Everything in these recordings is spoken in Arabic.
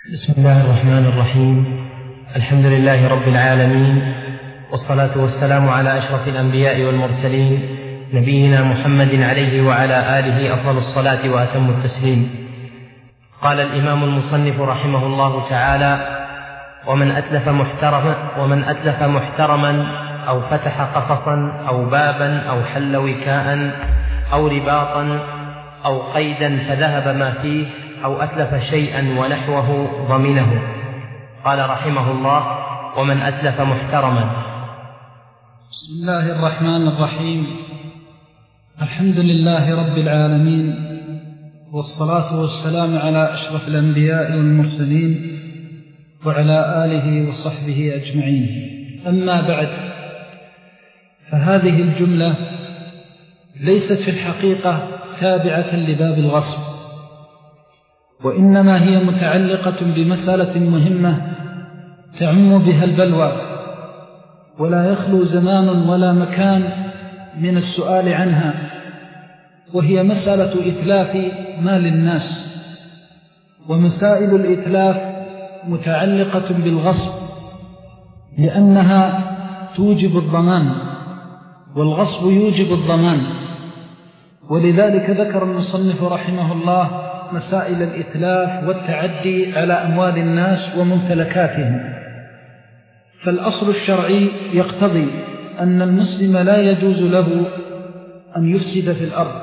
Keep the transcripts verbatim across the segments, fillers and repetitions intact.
بسم الله الرحمن الرحيم. الحمد لله رب العالمين، والصلاة والسلام على أشرف الأنبياء والمرسلين، نبينا محمد عليه وعلى آله أفضل الصلاة وأتم التسليم. قال الإمام المصنف رحمه الله تعالى: ومن أتلف محترما, ومن أتلف محترما أو فتح قفصا أو بابا أو حل وكاء أو رباطا أو قيدا فذهب ما فيه أو أتلف شيئا ونحوه ضمنه. قال رحمه الله: ومن أتلف محترما. بسم الله الرحمن الرحيم. الحمد لله رب العالمين، والصلاة والسلام على أشرف الأنبياء والمرسلين وعلى آله وصحبه أجمعين. أما بعد، فهذه الجملة ليست في الحقيقة تابعة لباب الغصب، وإنما هي متعلقة بمسألة مهمة تعم بها البلوى، ولا يخلو زمان ولا مكان من السؤال عنها، وهي مسألة إتلاف مال الناس. ومسائل الإتلاف متعلقة بالغصب، لأنها توجب الضمان، والغصب يوجب الضمان. ولذلك ذكر المصنف رحمه الله مسائل الإتلاف والتعدي على أموال الناس وممتلكاتهم. فالأصل الشرعي يقتضي أن المسلم لا يجوز له أن يفسد في الأرض،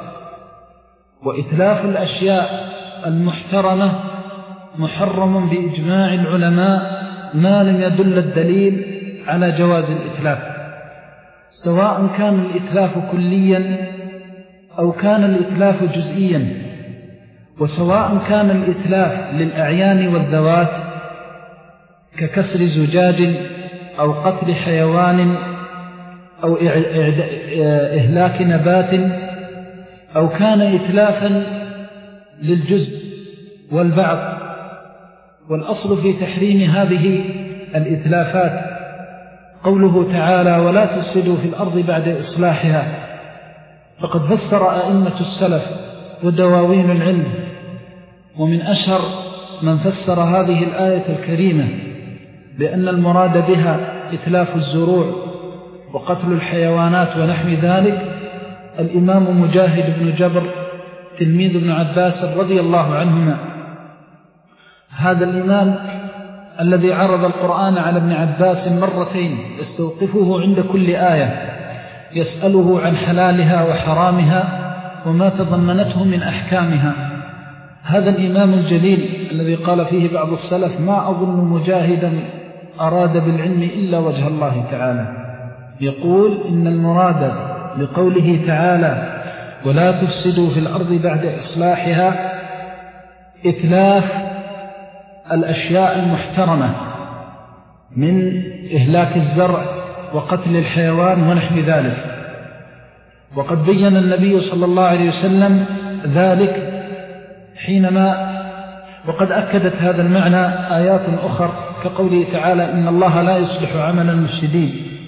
وإتلاف الأشياء المحترمة محرم بإجماع العلماء ما لم يدل الدليل على جواز الإتلاف، سواء كان الإتلاف كليا أو كان الإتلاف جزئيا، وسواء كان الإتلاف للأعيان والذوات ككسر زجاج أو قتل حيوان أو إهلاك نبات، أو كان إتلافا للجزء والبعض. والأصل في تحريم هذه الإتلافات قوله تعالى: ولا تفسدوا في الأرض بعد إصلاحها. فقد فسر أئمة السلف ودواوين العلم، ومن أشهر من فسر هذه الآية الكريمة بأن المراد بها إتلاف الزروع وقتل الحيوانات ونحو ذلك الإمام مجاهد بن جبر تلميذ ابن عباس رضي الله عنهما. هذا الإمام الذي عرض القرآن على ابن عباس مرتين يستوقفه عند كل آية يسأله عن حلالها وحرامها وما تضمنته من أحكامها. هذا الإمام الجليل الذي قال فيه بعض السلف: ما أظن مجاهدا أراد بالعلم إلا وجه الله تعالى، يقول إن المراد لقوله تعالى: ولا تفسدوا في الأرض بعد إصلاحها إتلاف الأشياء المحترمة من إهلاك الزرع وقتل الحيوان ونحو ذلك. وقد بين النبي صلى الله عليه وسلم ذلك حينما وقد أكدت هذا المعنى آيات أخرى كقوله تعالى: إن الله لا يصلح عمل المفسدين،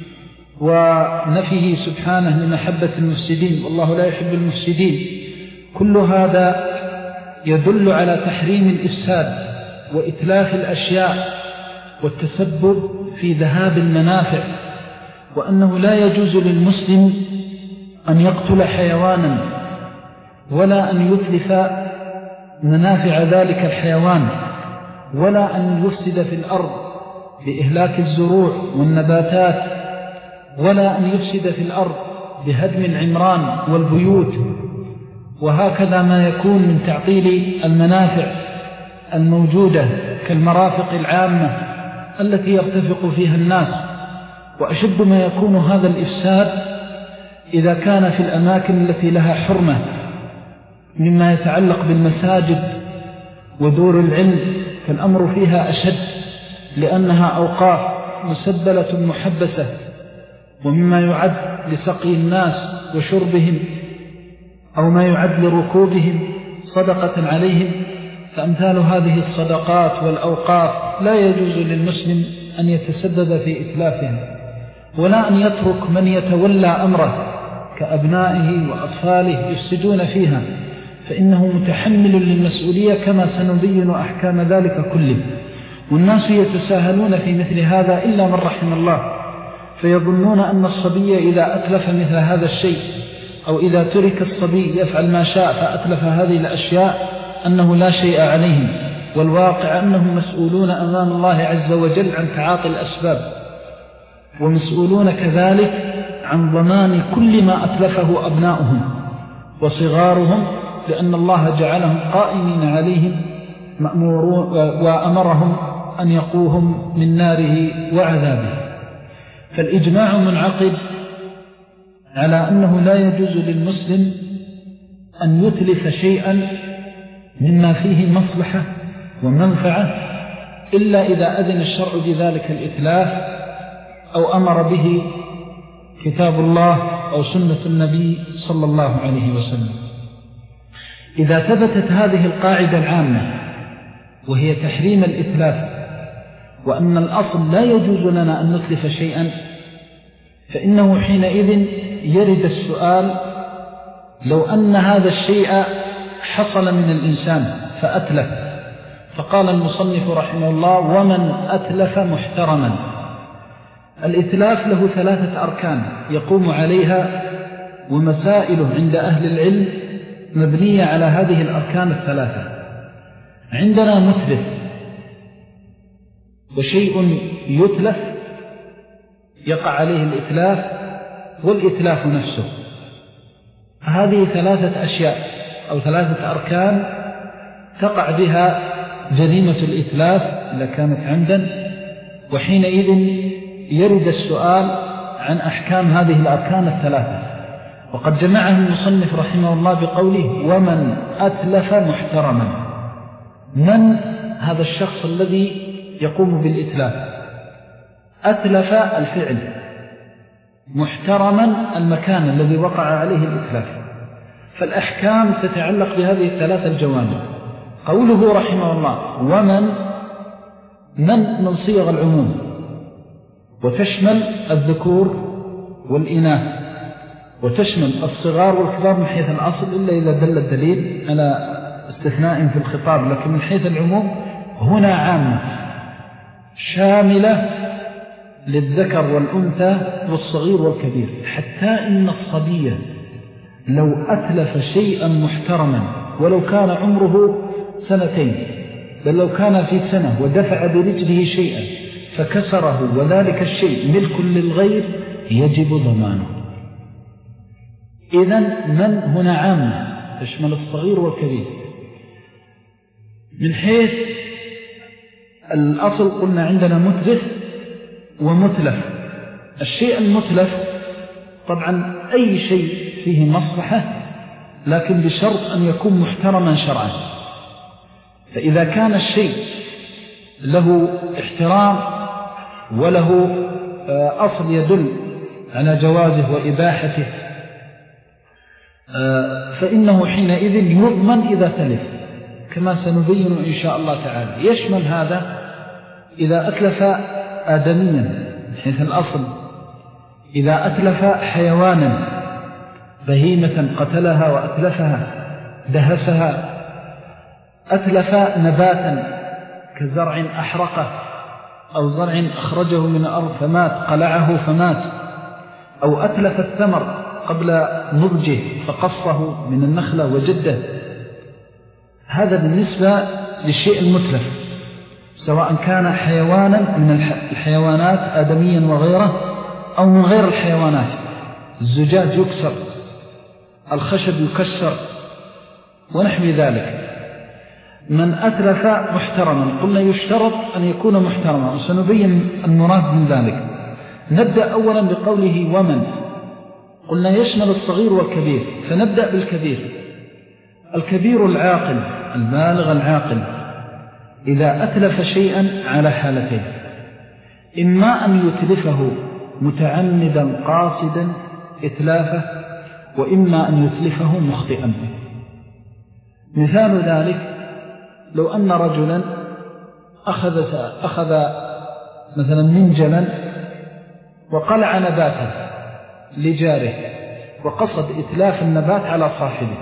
ونفيه سبحانه لمحبة المفسدين، والله لا يحب المفسدين. كل هذا يدل على تحريم الإفساد وإتلاف الأشياء والتسبب في ذهاب المنافع، وأنه لا يجوز للمسلم أن يقتل حيوانا ولا أن يتلف منافع ذلك الحيوان، ولا أن يفسد في الأرض بإهلاك الزروع والنباتات، ولا أن يفسد في الأرض بهدم العمران والبيوت، وهكذا ما يكون من تعطيل المنافع الموجودة كالمرافق العامة التي يرتفق فيها الناس. وأشد ما يكون هذا الإفساد إذا كان في الأماكن التي لها حرمة مما يتعلق بالمساجد ودور العلم، فالأمر فيها أشد، لأنها أوقاف مسبلة محبسة، ومما يعد لسقي الناس وشربهم أو ما يعد لركوبهم صدقة عليهم. فأمثال هذه الصدقات والأوقاف لا يجوز للمسلم أن يتسبب في إتلافها، ولا أن يترك من يتولى أمره كأبنائه وأطفاله يفسدون فيها، فإنه متحمل للمسؤولية كما سنبين أحكام ذلك كله. والناس يتساهلون في مثل هذا إلا من رحم الله، فيظنون أن الصبي إذا أتلف مثل هذا الشيء أو إذا ترك الصبي يفعل ما شاء فأتلف هذه الأشياء أنه لا شيء عليهم، والواقع أنهم مسؤولون أمام الله عز وجل عن تعاطي الأسباب، ومسؤولون كذلك عن ضمان كل ما أتلفه أبناؤهم وصغارهم، لأن الله جعلهم قائمين عليهم مأمورون وأمرهم أن يقوهم من ناره وعذابه. فالإجماع منعقد على أنه لا يجوز للمسلم أن يتلف شيئا مما فيه مصلحة ومنفعة إلا إذا أذن الشرع بذلك الإتلاف أو أمر به كتاب الله أو سنة النبي صلى الله عليه وسلم. إذا ثبتت هذه القاعدة العامة وهي تحريم الإتلاف، وأن الأصل لا يجوز لنا أن نتلف شيئا، فإنه حينئذ يرد السؤال: لو أن هذا الشيء حصل من الإنسان فأتلف، فقال المصنف رحمه الله: ومن أتلف محترما. الإتلاف له ثلاثة أركان يقوم عليها، ومسائله عند أهل العلم مبنية على هذه الأركان الثلاثة. عندنا متلف وشيء يتلف يقع عليه الإتلاف والإتلاف نفسه، هذه ثلاثة أشياء أو ثلاثة أركان تقع بها جريمة الإتلاف إذا كانت عمدا، وحينئذ يرد السؤال عن أحكام هذه الأركان الثلاثة. وقد جمعه المصنف رحمه الله بقوله: ومن أتلف محترما. من هذا الشخص الذي يقوم بالإتلاف؟ أتلف الفعل، محترما المكان الذي وقع عليه الإتلاف. فالأحكام تتعلق بهذه الثلاثة الجوانب. قوله رحمه الله: ومن، من من صيغ العموم، وتشمل الذكور والإناث، وتشمل الصغار والكبار من حيث الأصل إلا إذا دل الدليل على استثناء في الخطاب، لكن من حيث العموم هنا عامة شاملة للذكر والأنثى والصغير والكبير، حتى إن الصبي لو أتلف شيئا محترما ولو كان عمره سنتين، بل لو كان في سنة ودفع برجله شيئا فكسره وذلك الشيء ملك للغير يجب ضمانه. إذن من هنا عامة تشمل الصغير والكبير. من حيث الأصل قلنا عندنا متلف ومتلف. الشيء المتلف طبعا أي شيء فيه مصلحة، لكن بشرط أن يكون محترما شرعا. فإذا كان الشيء له احترام وله أصل يدل على جوازه وإباحته، فإنه حينئذ يضمن إذا تلف، كما سنبين إن شاء الله تعالى. يشمل هذا إذا أتلف آدميا حيث الأصل، إذا أتلف حيوانا بهيمة قتلها وأتلفها دهسها، أتلف نباتا كزرع أحرقه أو زرع أخرجه من الأرض فمات، قلعه فمات، أو أتلف الثمر قبل نضجه فقصه من النخلة وجده. هذا بالنسبة للشيء المتلف، سواء كان حيوانا من الحيوانات آدميا وغيره أو من غير الحيوانات. الزجاج يكسر، الخشب يكسر ونحو ذلك. من أتلف محترما، قلنا يشترط أن يكون محترما، وسنبين المراد من ذلك. نبدأ أولا بقوله ومن، قلنا يشمل الصغير والكبير، فنبدأ بالكبير. الكبير العاقل البالغ العاقل إذا أتلف شيئا على حالتين: إما أن يتلفه متعمدا قاصدا إتلافه، وإما أن يتلفه مخطئا. مثال ذلك لو أن رجلا أخذ, أخذ مثلا منجلا وقلع نباته لجاره وقصد إتلاف النبات على صاحبه،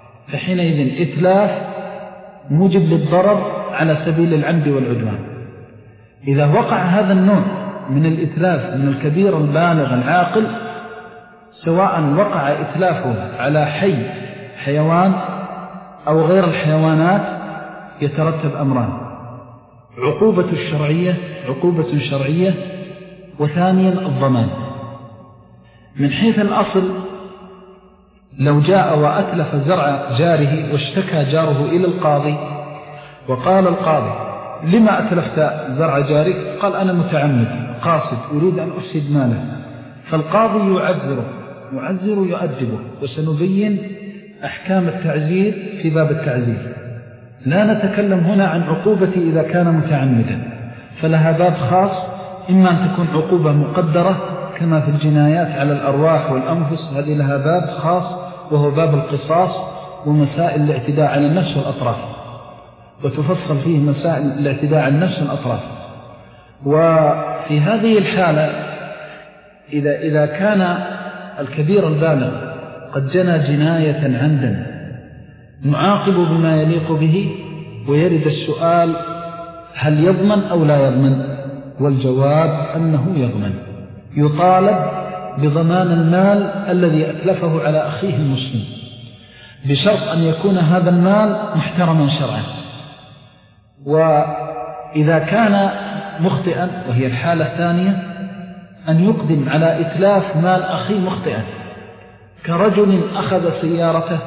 فحينئذ إتلاف موجب للضرر على سبيل العمد والعدوان. إذا وقع هذا النوع من الإتلاف من الكبير البالغ العاقل، سواء وقع إتلافه على حي حيوان أو غير الحيوانات، يترتب أمران: عقوبة الشرعية عقوبة شرعية، وثانيا الضمان. من حيث الأصل، لو جاء وأتلف زرع جاره واشتكى جاره إلى القاضي وقال القاضي: لما أتلفت زرع جارك؟ قال: أنا متعمد قاصد أريد أن أفسد ماله. فالقاضي يعزره يعزر يؤدبه، وسنبين أحكام التعزير في باب التعزير. لا نتكلم هنا عن عقوبة إذا كان متعمدا، فلها باب خاص، إما أن تكون عقوبة مقدرة كما في الجنايات على الأرواح والأنفس، هذه لها باب خاص وهو باب القصاص ومسائل الاعتداء على النفس والأطراف، وتفصل فيه مسائل الاعتداء على النفس والأطراف. وفي هذه الحالة إذا, إذا كان الكبير البالغ قد جنى جناية عمدا، نعاقب بما يليق به، ويرد السؤال: هل يضمن أو لا يضمن؟ والجواب أنه يضمن، يطالب بضمان المال الذي أتلفه على أخيه المسلم، بشرط أن يكون هذا المال محترما شرعا. وإذا كان مخطئا، وهي الحالة الثانية، أن يقدم على إتلاف مال أخيه مخطئا، كرجل أخذ سيارته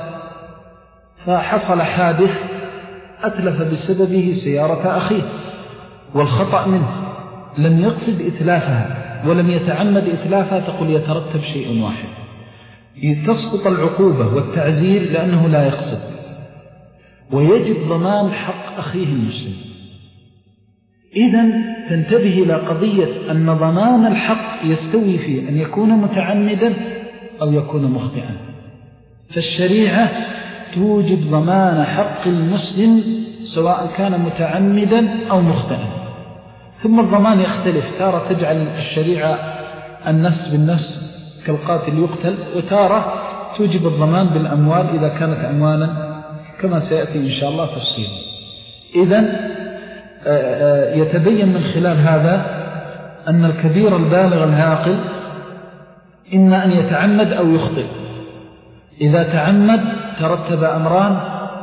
فحصل حادث أتلف بسببه سيارة أخيه، والخطأ منه، لم يقصد إتلافها ولم يتعمد إتلافها، تقول يترتب شيء واحد: تسقط العقوبة والتعزير لأنه لا يقصد، ويجب ضمان حق أخيه المسلم. إذن تنتبه إلى قضية أن ضمان الحق يستوي فيه أن يكون متعمدا أو يكون مخطئا. فالشريعة توجب ضمان حق المسلم سواء كان متعمدا أو مخطئا. ثم الضمان يختلف، تارة تجعل الشريعة النفس بالنفس كالقاتل يقتل، وتارة توجب الضمان بالأموال إذا كانت أموالا، كما سيأتي إن شاء الله تفصيل. إذن يتبين من خلال هذا أن الكبير البالغ العاقل إما أن يتعمد أو يخطئ. إذا تعمد ترتب أمران: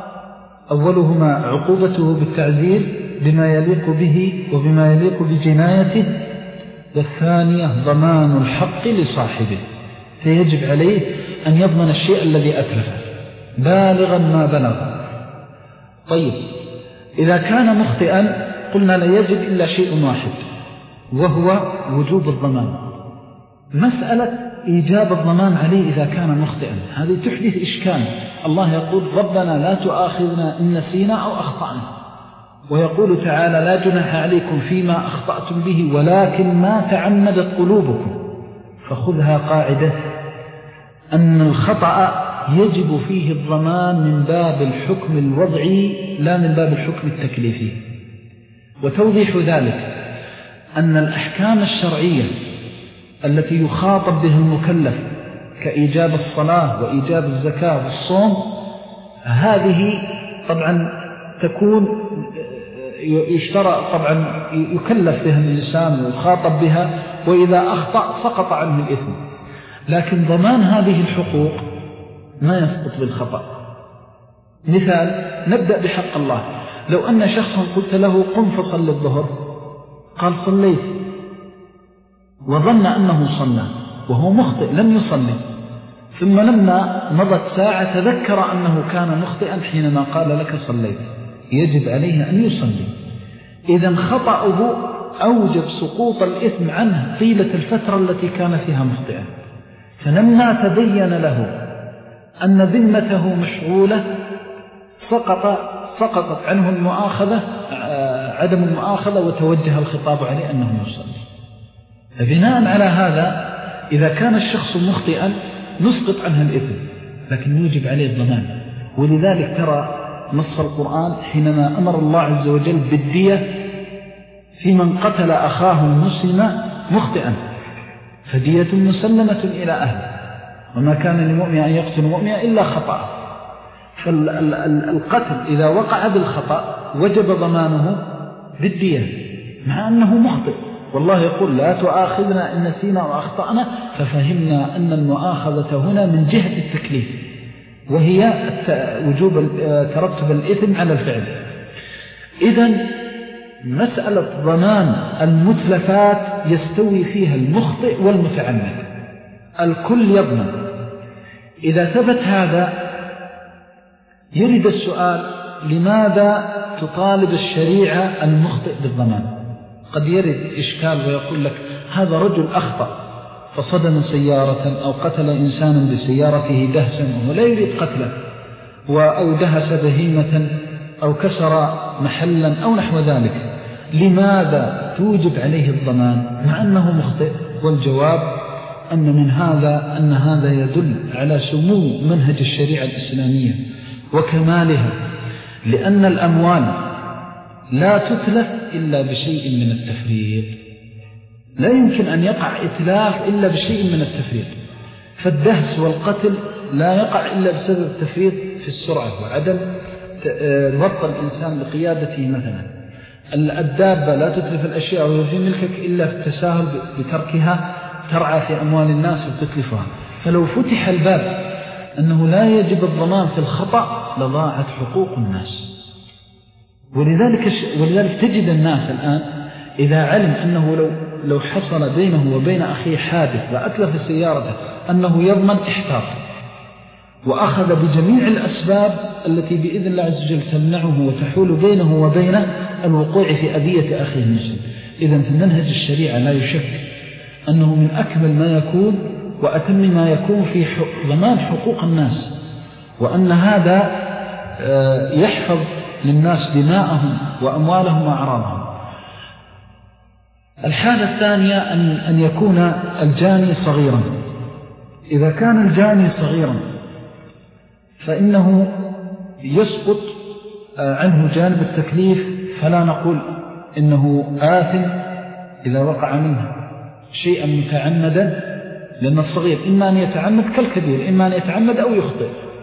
أولهما عقوبته بالتعزير بما يليق به وبما يليق بجنايته، والثانية ضمان الحق لصاحبه، فيجب عليه أن يضمن الشيء الذي أتلفه بالغا ما بلغ. طيب، إذا كان مخطئا قلنا لا يجب إلا شيء واحد، وهو وجوب الضمان. مسألة إيجاب الضمان عليه إذا كان مخطئا هذه تحدث إشكال. الله يقول: ربنا لا تؤاخذنا إن نسينا أو أخطأنا، ويقول تعالى: لا جناح عليكم فيما أخطأتم به ولكن ما تعمدت قلوبكم. فخذها قاعدة أن الخطأ يجب فيه الضمان من باب الحكم الوضعي لا من باب الحكم التكليفي. وتوضيح ذلك أن الأحكام الشرعية التي يخاطب به المكلف كإيجاب الصلاة وإيجاب الزكاة والصوم، هذه طبعا تكون يشترى طبعا يكلف بها الإنسان ويخاطب بها، وإذا أخطأ سقط عنه الإثم. لكن ضمان هذه الحقوق ما يسقط بالخطأ. مثال، نبدأ بحق الله. لو أن شخصا قلت له: قم فصل الظهر، قال: صليت، وظن أنه صلى وهو مخطئ لم يصلي، ثم لما مضت ساعة تذكر أنه كان مخطئا حينما قال لك صليت، يجب عليه أن يصلي. إذن خطأه أوجب سقوط الإثم عنه طيلة الفترة التي كان فيها مخطئا. فلما تبين له أن ذمته مشغولة سقط سقطت عنه المؤاخذة عدم المؤاخذة، وتوجه الخطاب عليه أنه يصلي. فبناء على هذا إذا كان الشخص مخطئا نسقط عنه الإثم، لكن يوجب عليه الضمان. ولذلك ترى نص القرآن حينما أمر الله عز وجل بالدية في من قتل أخاه المسلم مخطئا، فدية مسلمة إلى أهله، وما كان للمؤمن أن يقتل مؤمنا إلا خطأ. فالقتل إذا وقع بالخطأ وجب ضمانه بالدية مع أنه مخطئ. والله يقول لا تؤاخذنا إن نسينا وأخطأنا، ففهمنا أن المؤاخذة هنا من جهة التكليف، وهي وجوب ترتب الإثم على الفعل. إذن مسألة ضمان المتلفات يستوي فيها المخطئ والمتعمد، الكل يضمن. إذا ثبت هذا يرد السؤال: لماذا تطالب الشريعة المخطئ بالضمان؟ قد يرد إشكال ويقول لك هذا رجل أخطأ فصدم سيارة أو قتل إنسانا بسيارته دهسا وهو لا يريد قتله، أو دهس بهيمة أو كسر محلا أو نحو ذلك، لماذا توجب عليه الضمان مع أنه مخطئ؟ والجواب أن من هذا أن هذا يدل على سمو منهج الشريعة الإسلامية وكمالها، لأن الأموال لا تتلف إلا بشيء من التفريط، لا يمكن أن يقع إتلاف إلا بشيء من التفريط. فالدهس والقتل لا يقع إلا بسبب التفريط في السرعة وعدم ضبط الإنسان بقيادته. مثلا الدابة لا تتلف الأشياء وهي في ملكك إلا في التساهل بتركها ترعى في أموال الناس وتتلفها. فلو فتح الباب أنه لا يجب الضمان في الخطأ لضاعت حقوق الناس. ولذلك, ولذلك تجد الناس الآن إذا علم أنه لو, لو حصل بينه وبين أخيه حادث وأتلف سيارته أنه يضمن احتاط، وأخذ بجميع الأسباب التي بإذن الله عز وجل تمنعه وتحول بينه وبين الوقوع في أذية أخيه المسلم. إذن في منهج الشريعة لا يشك أنه من أكمل ما يكون وأتم ما يكون في ضمان حقوق الناس، وأن هذا يحفظ للناس دماءهم وأموالهم وأعراضهم. الحالة الثانية أن, أن يكون الجاني صغيرا. إذا كان الجاني صغيرا فإنه يسقط عنه جانب التكليف، فلا نقول إنه آثم إذا وقع منه شيئا متعمدا، لأن الصغير إما أن يتعمد كالكبير، إما أن يتعمد أو يخطئ.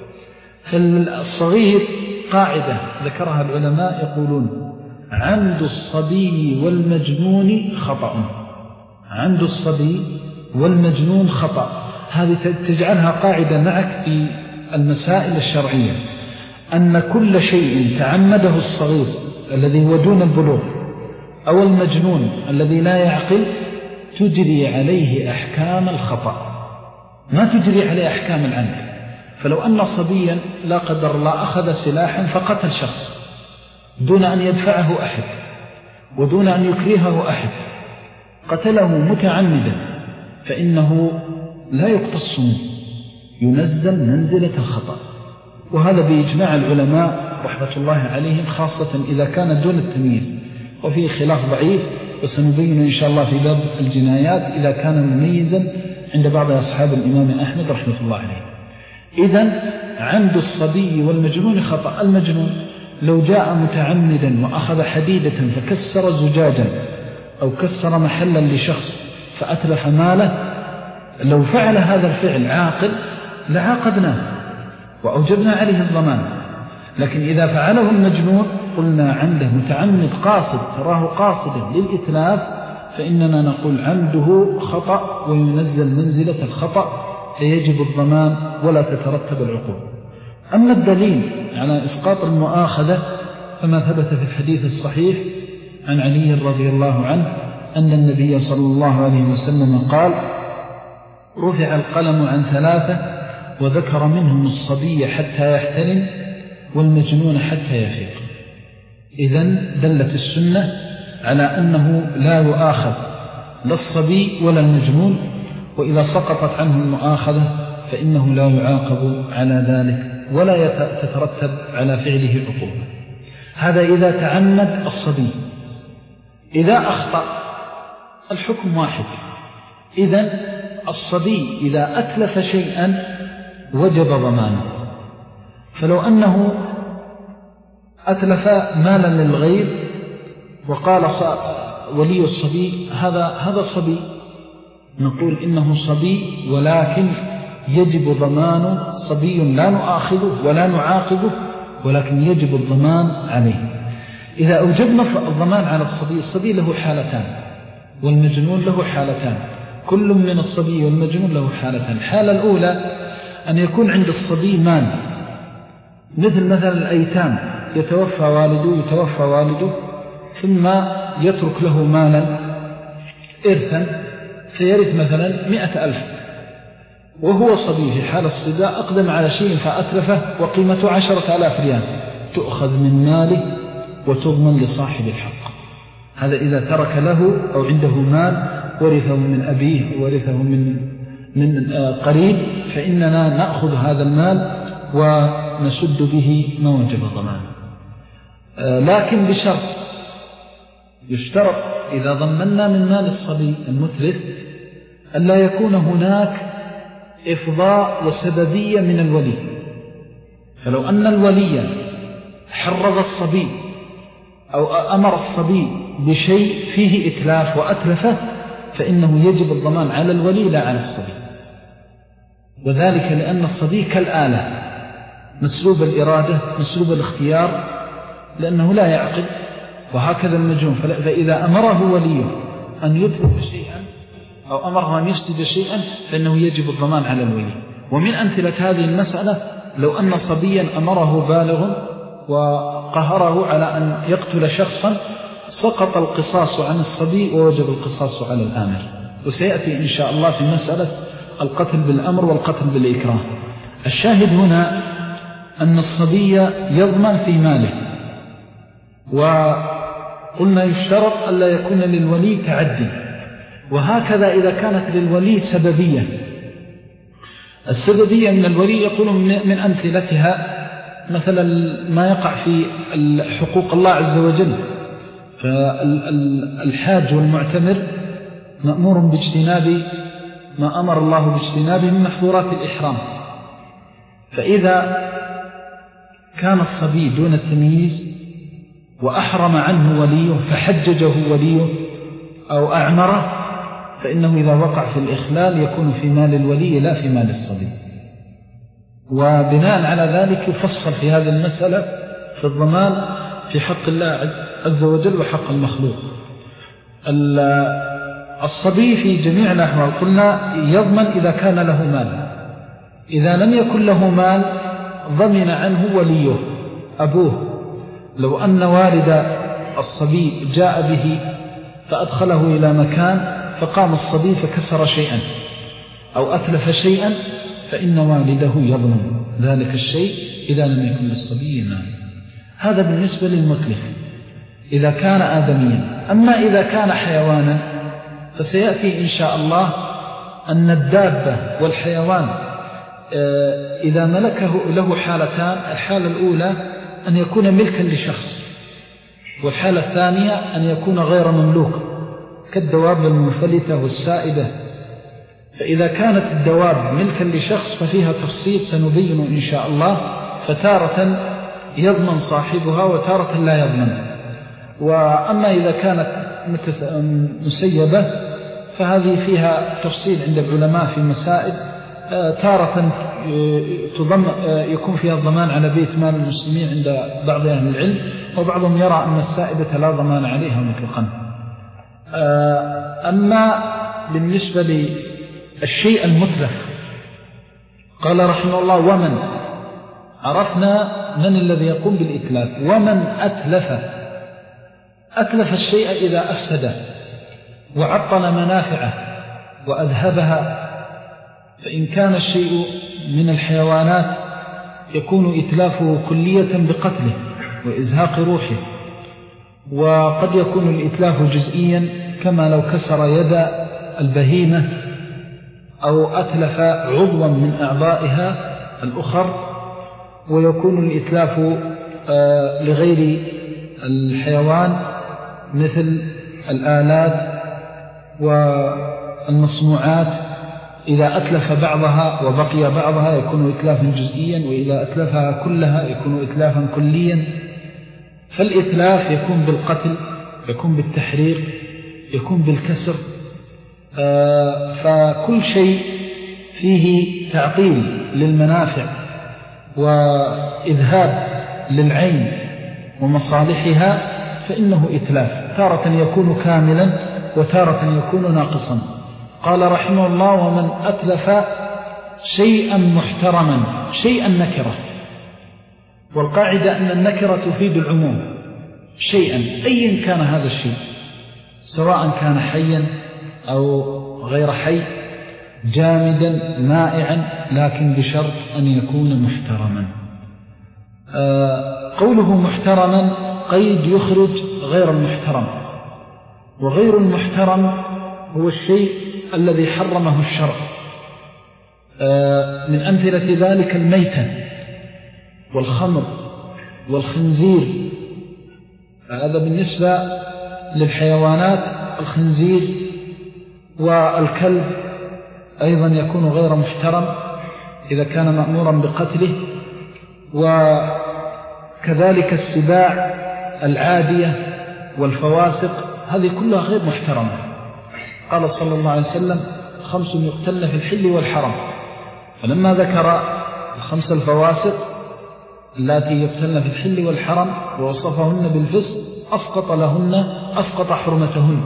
فالصغير قاعدة ذكرها العلماء يقولون: عمد الصبي والمجنون خطأ. عمد الصبي والمجنون خطأ. هذه تجعلها قاعدة معك في المسائل الشرعية، أن كل شيء تعمده الصغير الذي هو دون البلوغ أو المجنون الذي لا يعقل تجري عليه أحكام الخطأ، ما تجري عليه أحكام العمد. فلو أن صبيا لا قدر الله أخذ سلاحا فقتل شخص دون أن يدفعه أحد ودون أن يكرهه أحد، قتله متعمدا، فإنه لا يقتص منه، ينزل منزلة الخطأ. وهذا بإجماع العلماء رحمة الله عليهم، خاصة إذا كان دون التمييز، وفيه خلاف ضعيف وسنبين إن شاء الله في باب الجنايات إذا كان مميزا عند بعض أصحاب الإمام أحمد رحمة الله عليه. إذن عمد الصبي والمجنون خطأ. المجنون لو جاء متعمدا وأخذ حديدة فكسر زجاجا أو كسر محلا لشخص فأتلف ماله، لو فعل هذا الفعل عاقل لعاقبناه وأوجبنا عليه الضمان. لكن إذا فعله المجنون قلنا عنده متعمد قاصد، تراه قاصدا للإتلاف، فإننا نقول عمده خطأ وينزل منزلة الخطأ، فيجب الضمان ولا تترتب العقوبة. أما الدليل على إسقاط المؤاخذة فما ثبت في الحديث الصحيح عن علي رضي الله عنه أن النبي صلى الله عليه وسلم قال: رفع القلم عن ثلاثة وذكر منهم الصبي حتى يحتلم والمجنون حتى يفيق. إذن دلت السنة على أنه لا يؤاخذ لا الصبي ولا المجنون، وإذا سقطت عنه المؤاخذة فإنه لا يعاقب على ذلك ولا تترتب على فعله عقوبة. هذا إذا تعمد الصبي. إذا أخطأ الحكم واحد. إذن الصبي إذا أتلف شيئا وجب ضمانه. فلو أنه أتلف مالا للغير وقال ولي الصبي هذا هذا صبي، نقول إنه صبي ولكن يجب ضمانه، صبي لا نؤاخذه ولا نعاقبه ولكن يجب الضمان عليه. إذا أوجبنا الضمان على الصبي، الصبي له حالتان والمجنون له حالتان، كل من الصبي والمجنون له حالتان. الحالة الأولى أن يكون عند الصبي مال، مثل مثلا الأيتام، يتوفى والده يتوفى والده ثم يترك له مالا إرثا فيرث مثلا مئة ألف، وهو صبي في حال الصبا أقدم على شيء فأتلفه وقيمته عشرة آلاف ريال، تؤخذ من ماله وتضمن لصاحب الحق. هذا إذا ترك له أو عنده مال ورثه من أبيه ورثه من من قريب، فإننا نأخذ هذا المال ونسد به ما وجب ضمانه. لكن بشرط، يشترط إذا ضمننا من مال الصبي المتلف ألا يكون هناك إفضاء وسببية من الولي. فلو أن الولي حرض الصبي أو أمر الصبي بشيء فيه إتلاف وأتلفه فإنه يجب الضمان على الولي لا على الصبي، وذلك لأن الصبي كالآلة مسلوب الإرادة مسلوب الاختيار لأنه لا يعقل، وهكذا المجنون. فإذا أمره وليه أن يتلف شيئا أو أمره أن يفسد شيئا فإنه يجب الضمان على الولي. ومن أمثلة هذه المسألة لو أن صبيا أمره بالغ وقهره على أن يقتل شخصا، سقط القصاص عن الصبي ووجب القصاص على الآمر. وسيأتي إن شاء الله في مسألة القتل بالأمر والقتل بالإكراه. الشاهد هنا أن الصبي يضمن في ماله، وقلنا يشترط ألا يكون للولي تعدي. وهكذا إذا كانت للولي سببية، السببية من الولي يقول من أمثلتها مثلا ما يقع في حقوق الله عز وجل، فالحاج والمعتمر مأمور باجتناب ما أمر الله باجتنابه من محظورات الإحرام. فإذا كان الصبي دون التمييز وأحرم عنه وليه فحججه وليه أو أعمره، فإنه إذا وقع في الإخلال يكون في مال الولي لا في مال الصبي. وبناء على ذلك يفصل في هذه المسألة في الضمان في حق الله عز وجل وحق المخلوق. الصبي في جميع الأحوال قلنا يضمن إذا كان له مال. إذا لم يكن له مال ضمن عنه وليه أبوه. لو أن والد الصبي جاء به فأدخله إلى مكان فقام الصبي فكسر شيئا أو أتلف شيئا فإن والده يضمن ذلك الشيء إذا لم يكن للصبي مال. هذا بالنسبة للمتلف إذا كان آدميا. أما إذا كان حيوانا فسيأتي إن شاء الله أن الدابة والحيوان إذا ملكه له حالتان. الحالة الأولى أن يكون ملكا لشخص، والحالة الثانية أن يكون غير مملوك كالدواب المنفلتة والسائبة. فإذا كانت الدواب ملكا لشخص ففيها تفصيل سنبين إن شاء الله، فتارة يضمن صاحبها وتارة لا يضمن. وأما إذا كانت مسيبة فهذه فيها تفصيل عند العلماء في مسائل، تارة يكون فيها الضمان على بيت مال المسلمين عند بعض أهل العلم، وبعضهم يرى أن السائبة لا ضمان عليها مطلقا. أما بالنسبة للشيء المتلف قال رحمه الله ومن عرفنا من الذي يقوم بالإتلاف. ومن أتلف أتلف الشيء إذا أفسده وعطل منافعه وأذهبها. فإن كان الشيء من الحيوانات يكون إتلافه كلية بقتله وإزهاق روحه، وقد يكون الإتلاف جزئيا كما لو كسر يد البهيمة أو أتلف عضوا من أعضائها الأخر. ويكون الإتلاف لغير الحيوان مثل الآلات والمصنوعات، إذا أتلف بعضها وبقي بعضها يكون إتلافا جزئيا، وإذا أتلفها كلها يكون إتلافا كليا. فالإتلاف يكون بالقتل، يكون بالتحريق، يكون بالكسر. فكل شيء فيه تعطيل للمنافع وإذهاب للعين ومصالحها فإنه إتلاف، تارة يكون كاملا وتارة يكون ناقصا. قال رحمه الله: ومن أتلف شيئا محترما، شيئا نكرة، والقاعدة أن النكرة تفيد العموم، شيئا أيا كان هذا الشيء، سواء كان حيا أو غير حي، جامدا مائعا، لكن بشرط أن يكون محترما. آه قوله محترما قيد يخرج غير المحترم، وغير المحترم هو الشيء الذي حرمه الشرع. آه من أمثلة ذلك الميتة والخمر والخنزير، هذا بالنسبة للحيوانات. الخنزير والكلب أيضا يكون غير محترم إذا كان مأمورا بقتله، وكذلك السباع العادية والفواسق، هذه كلها غير محترمة. قال صلى الله عليه وسلم: خمس يقتلن في الحل والحرم، فلما ذكر الخمس الفواسق التي يقتلن في الحل والحرم ووصفهن بالفسق أسقط لهن أسقط حرمتهن،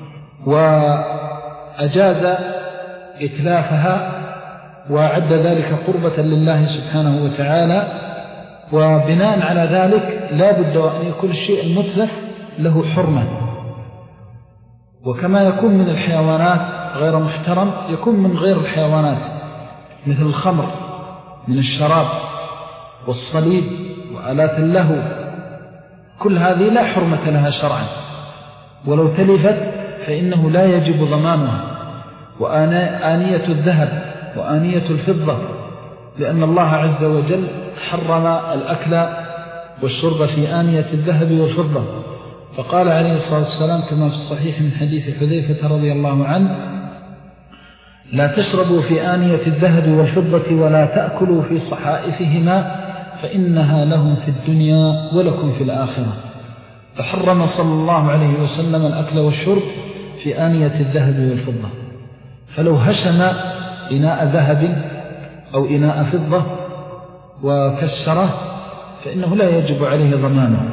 وأجاز إتلافها، وأعد ذلك قربة لله سبحانه وتعالى. وبناء على ذلك لا بد أن يكون الشيء المتلف له حرمة. وكما يكون من الحيوانات غير محترم، يكون من غير الحيوانات، مثل الخمر، من الشراب والصليب وآلات اللهو، كل هذه لا حرمة لها شرعا، ولو تلفت فإنه لا يجب ضمانها. وآنية الذهب وآنية الفضة، لأن الله عز وجل حرم الأكل والشرب في آنية الذهب والفضة، فقال عليه الصلاة والسلام كما في الصحيح من حديث حذيفة رضي الله عنه: لا تشربوا في آنية الذهب والفضة ولا تأكلوا في صحائفهما فإنها لهم في الدنيا ولكم في الآخرة. فحرم صلى الله عليه وسلم الأكل والشرب في آنية الذهب والفضة. فلو هشم إناء ذهب أو إناء فضة وكسره فإنه لا يجب عليه ضمانه.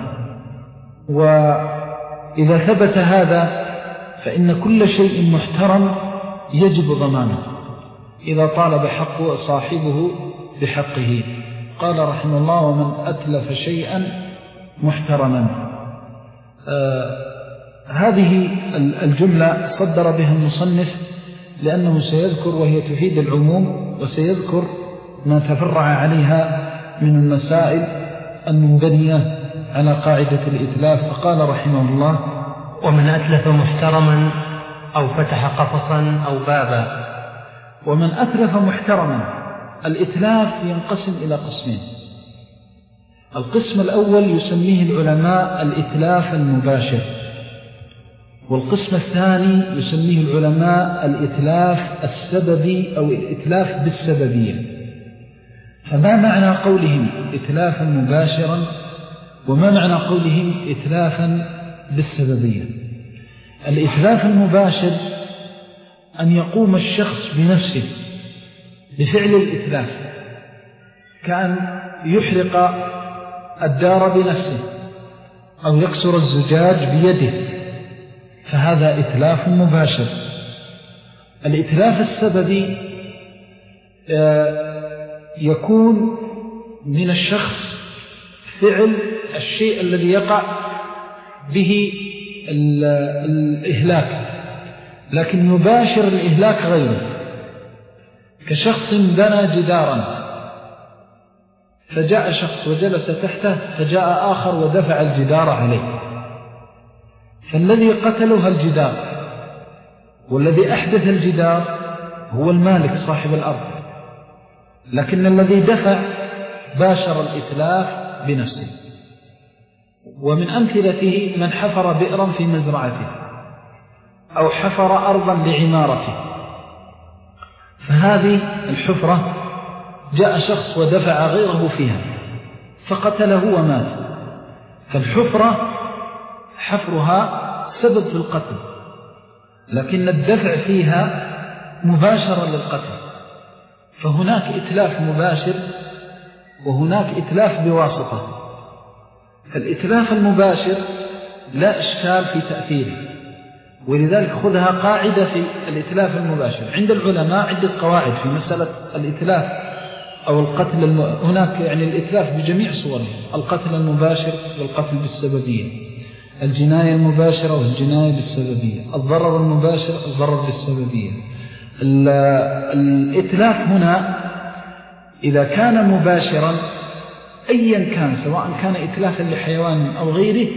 وإذا ثبت هذا فإن كل شيء محترم يجب ضمانه إذا طالب حق صاحبه بحقه. قال رحمه الله: ومن أتلف شيئا محترما. آه هذه الجملة صدر بها المصنف لأنه سيذكر، وهي تفيد العموم، وسيذكر ما تفرع عليها من المسائل المنبنية على قاعدة الإتلاف. فقال رحمه الله: ومن أتلف محترما أو فتح قفصا أو بابا. ومن أتلف محترما، الإتلاف ينقسم إلى قسمين. القسم الأول يسميه العلماء الإتلاف المباشر، والقسم الثاني يسميه العلماء الإتلاف السببي أو الإتلاف بالسببية. فما معنى قولهم إتلافا مباشرا وما معنى قولهم إتلافا بالسببية؟ الإتلاف المباشر أن يقوم الشخص بنفسه بفعل الإتلاف، كأن يحرق الدار بنفسه أو يكسر الزجاج بيده، فهذا إتلاف مباشر. الإتلاف السببي يكون من الشخص فعل الشيء الذي يقع به الإهلاك، لكن يباشر الإهلاك غيره، كشخص بنى جدارا فجاء شخص وجلس تحته، فجاء آخر ودفع الجدار عليه، فالذي قتله الجدار، والذي أحدث الجدار هو المالك صاحب الأرض، لكن الذي دفع باشر الإتلاف بنفسه. ومن أمثلته من حفر بئرا في مزرعته أو حفر أرضا لعمارته، فهذه الحفرة جاء شخص ودفع غيره فيها فقتله ومات، فالحفرة حفرها سبب في القتل، لكن الدفع فيها مباشرة للقتل. فهناك إتلاف مباشر وهناك إتلاف بواسطة. فالإتلاف المباشر لا إشكال في تأثيره. ولذلك خذها قاعدة في الإتلاف المباشر. عند العلماء عدة قواعد في مسألة الإتلاف أو القتل الم... هناك يعني الإتلاف بجميع صوره، القتل المباشر والقتل بالسببية، الجناية المباشرة والجناية بالسببية، الضرر المباشر الضرر بالسببية. الإتلاف هنا إذا كان مباشرا أيا كان، سواء كان إتلافا لحيوان أو غيره،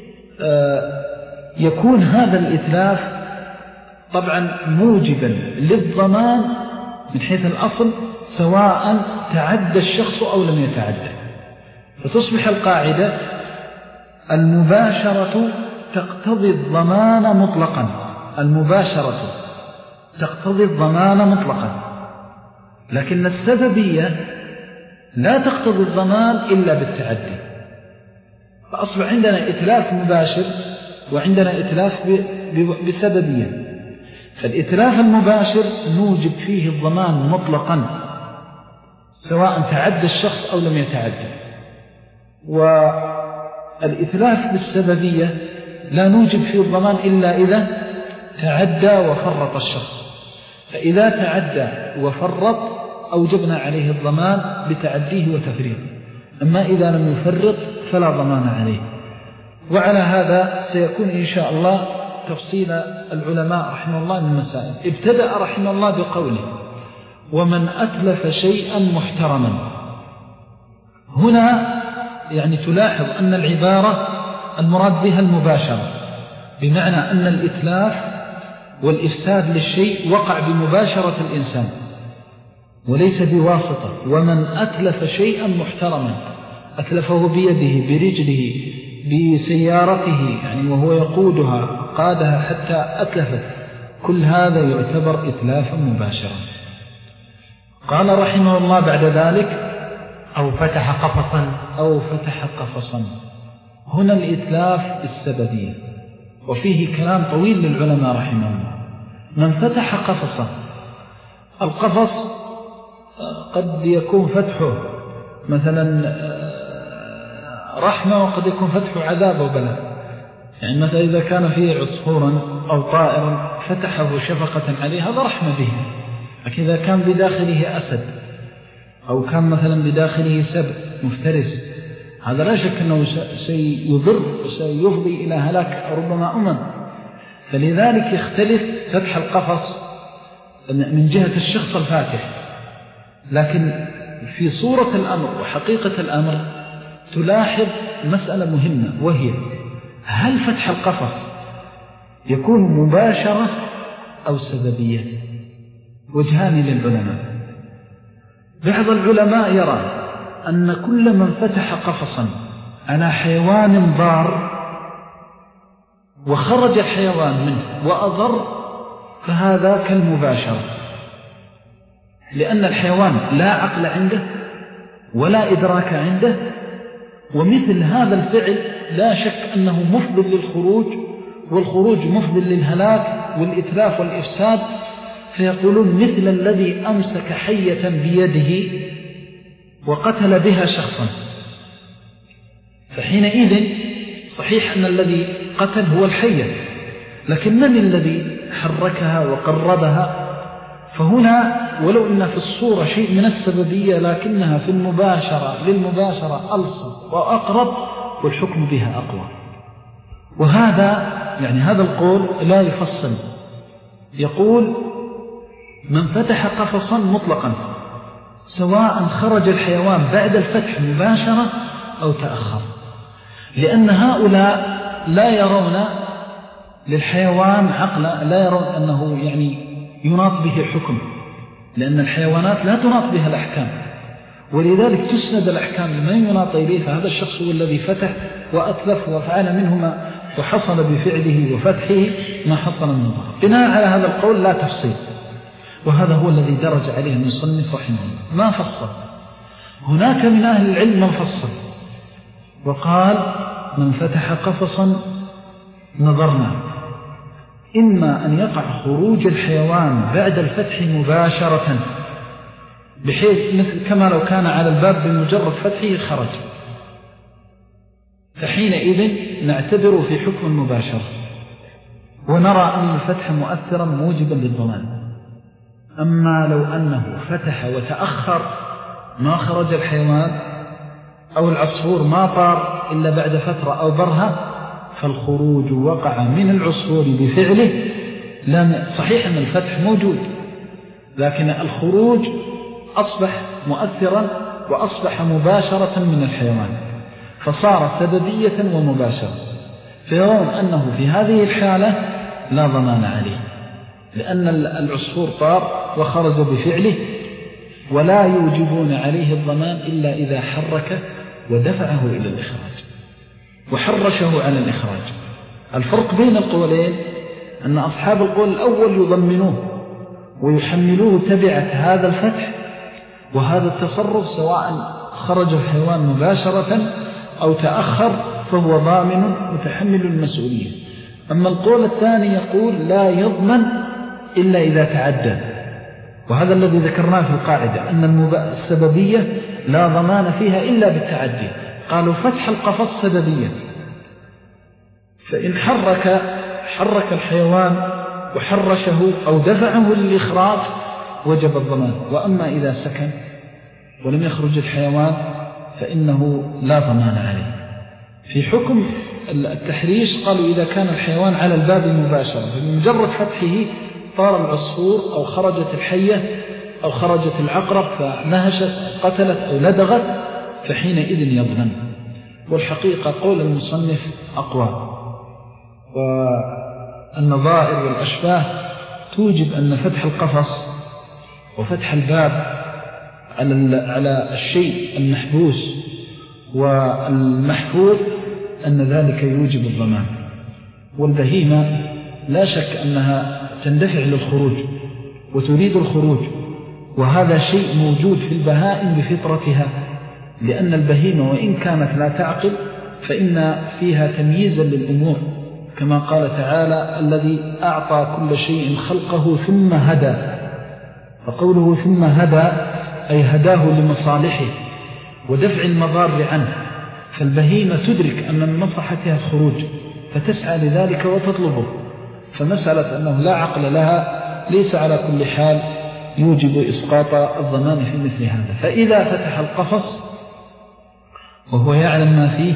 يكون هذا الإتلاف طبعا موجبا للضمان من حيث الأصل، سواء تعدى الشخص أو لم يتعدى. فتصبح القاعدة المباشرة تقتضي الضمان مطلقا، المباشرة تقتضي الضمان مطلقا، لكن السببية لا تقتضي الضمان إلا بالتعدي. فأصبح عندنا إتلاف مباشر وعندنا إتلاف بسببية. فالإتلاف المباشر نوجب فيه الضمان مطلقا سواء تعدى الشخص أو لم يتعدى، والإتلاف بالسببية لا نوجب فيه الضمان إلا إذا تعدى وفرط الشخص. فإذا تعدى وفرط أوجبنا عليه الضمان بتعديه وتفريطه، أما إذا لم يفرط فلا ضمان عليه. وعلى هذا سيكون إن شاء الله تفصيل العلماء رحمه الله المسائل. ابتدأ رحمه الله بقوله ومن أتلف شيئا محترما. هنا يعني تلاحظ أن العبارة المراد بها المباشرة، بمعنى أن الإتلاف والإفساد للشيء وقع بمباشرة الإنسان وليس بواسطة. ومن أتلف شيئا محترما، أتلفه بيده برجله بسيارته، يعني وهو يقودها قادها حتى أتلفت، كل هذا يعتبر إتلافا مباشرا. قال رحمه الله بعد ذلك أو فتح قفصا أو فتح قفصا. هنا الإتلاف السببية، وفيه كلام طويل للعلماء رحمه الله. من فتح قفصا، القفص قد يكون فتحه مثلا رحمة وقد يكون فتحه عذاب وبلاء. يعني مثلا إذا كان فيه عصفورا أو طائرا فتحه شفقة عليه هذا رحمة به، لكن إذا كان بداخله أسد أو كان مثلا بداخله سبع مفترس هذا لا شك أنه سيضر وسيفضي إلى هلاك ربما أمم. فلذلك يختلف فتح القفص من جهة الشخص الفاتح، لكن في صورة الأمر وحقيقة الأمر تلاحظ مسألة مهمة، وهي هل فتح القفص يكون مباشرة أو سببية؟ وجهان للعلماء. بعض العلماء يرى أن كل من فتح قفصا على حيوان ضار وخرج الحيوان منه وأضر فهذا كالمباشرة، لأن الحيوان لا عقل عنده ولا إدراك عنده، ومثل هذا الفعل لا شك أنه مفضل للخروج، والخروج مفضل للهلاك والإتلاف والإفساد. فيقولون مثل الذي أمسك حية بيده وقتل بها شخصا، فحينئذ صحيح أن الذي قتل هو الحية، لكن من الذي حركها وقربها؟ فهنا ولو أن في الصورة شيء من السببية لكنها في المباشرة للمباشرة ألصق وأقرب، والحكم بها أقوى. وهذا يعني هذا القول لا يفصل، يقول من فتح قفصا مطلقا سواء خرج الحيوان بعد الفتح مباشرة أو تأخر، لأن هؤلاء لا يرون للحيوان عقلا، لا يرون أنه يعني يناط به الحكم، لأن الحيوانات لا تناط بها الأحكام، ولذلك تسند الأحكام لمن يناط إليه. فهذا الشخص هو الذي فتح وأتلف وفعل منهما وحصل بفعله وفتحه ما حصل من ضرر. بناء على هذا القول لا تفصيل، وهذا هو الذي درج عليه المصنف رحمه الله، ما فصل. هناك من أهل العلم من فصل وقال من فتح قفصا نظرنا إما أن يقع خروج الحيوان بعد الفتح مباشرة، بحيث مثل كما لو كان على الباب بمجرد فتحه خرج، فحينئذ نعتبر في حكم المباشرة ونرى أن الفتح مؤثرا موجبا للضمان. أما لو أنه فتح وتأخر ما خرج الحيوان أو العصفور ما طار إلا بعد فترة أو برهة فالخروج وقع من العصفور بفعله. لا صحيح أن الفتح موجود لكن الخروج أصبح مؤثرا وأصبح مباشرة من الحيوان فصار سببية ومباشرة، فيرون أنه في هذه الحالة لا ضمان عليه لأن العصفور طار وخرج بفعله، ولا يوجبون عليه الضمان إلا إذا حرك ودفعه إلى الإخراج وحرشه على الإخراج. الفرق بين القولين أن أصحاب القول الأول يضمنوه ويحملوه تبعة هذا الفتح وهذا التصرف سواء خرج الحيوان مباشرة أو تأخر فهو ضامن متحمل المسؤولية. أما القول الثاني يقول لا يضمن إلا إذا تعدى، وهذا الذي ذكرناه في القاعدة أن السببية لا ضمان فيها إلا بالتعدي. قالوا فتح القفص سببية، فإن حرك حرك الحيوان وحرشه أو دفعه للإخراج وجب الضمان. وأما إذا سكن ولم يخرج الحيوان فإنه لا ضمان عليه. في حكم التحريش قالوا إذا كان الحيوان على الباب مباشرة بمجرد فتحه طار العصفور أو خرجت الحية أو خرجت العقرب فنهشت قتلت أو لدغت فحينئذ يضمن. والحقيقة قول المصنف أقوى، والنظائر والأشباه توجب أن فتح القفص وفتح الباب على الشيء المحبوس والمحفوظ أن ذلك يوجب الضمان. والبهيمة لا شك أنها تندفع للخروج وتريد الخروج، وهذا شيء موجود في البهائم بفطرتها، لأن البهيمة وإن كانت لا تعقل فإن فيها تمييزا للأمور، كما قال تعالى الذي أعطى كل شيء خلقه ثم هدى. فقوله ثم هدى أي هداه لمصالحه ودفع المضار عنه، فالبهيمة تدرك أن من مصلحتها الخروج فتسعى لذلك وتطلبه. فمسألة أنه لا عقل لها ليس على كل حال يوجب إسقاط الضمان في مثل هذا. فإذا فتح القفص وهو يعلم ما فيه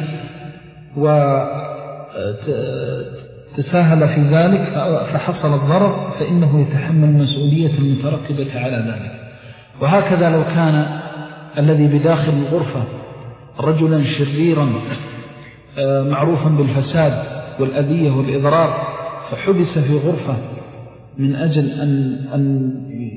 وتساهل في ذلك فحصل الضرر فإنه يتحمل مسؤولية المترتبة على ذلك. وهكذا لو كان الذي بداخل الغرفة رجلا شريرا معروفا بالفساد والأذية والإضرار فحبس في غرفة من أجل أن, أن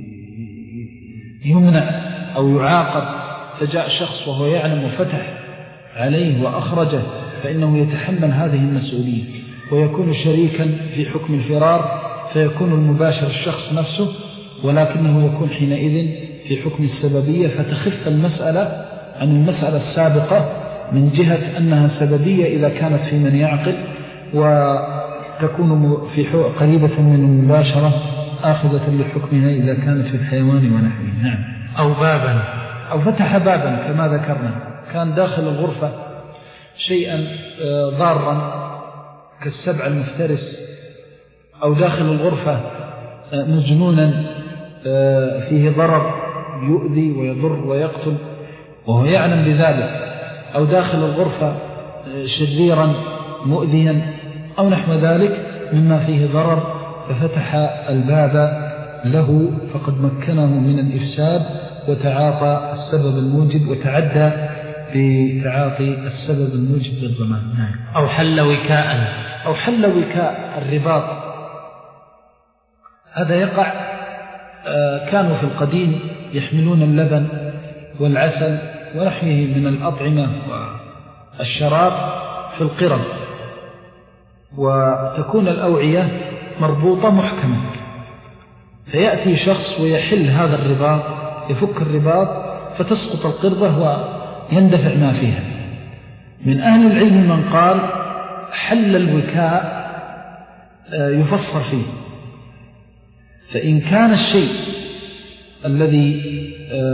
يمنع أو يعاقب، فجاء شخص وهو يعلم وفتح عليه وأخرجه فإنه يتحمل هذه المسؤولية ويكون شريكا في حكم الفرار، فيكون المباشر الشخص نفسه ولكنه يكون حينئذ في حكم السببية، فتخف المسألة عن المسألة السابقة من جهة أنها سببية إذا كانت في من يعقل، وتكون في قريبة من المباشرة آخذة لحكمها إذا كانت في الحيوان ونحوه. نعم. أو بابا أو فتح بابا كما ذكرنا، كان داخل الغرفة شيئا ضارا كالسبع المفترس، أو داخل الغرفة مجنونا فيه ضرر يؤذي ويضر ويقتل وهو يعلم بذلك، أو داخل الغرفة شريرا مؤذيا أو نحو ذلك مما فيه ضرر ففتح الباب له فقد مكنه من الإفساد وتعاطى السبب الموجب وتعدى بتعاطي السبب الموجب للضمان. أو حل وكاء أو حل وكاء الرباط، هذا يقع. كانوا في القديم يحملون اللبن والعسل ونحوه من الأطعمة والشراب في القرب، وتكون الأوعية مربوطة محكمة، فيأتي شخص ويحل هذا الرباط يفك الرباط فتسقط القربة ويندفع ما فيها. من أهل العلم من قال حل الوكاء يفصل فيه، فإن كان الشيء الذي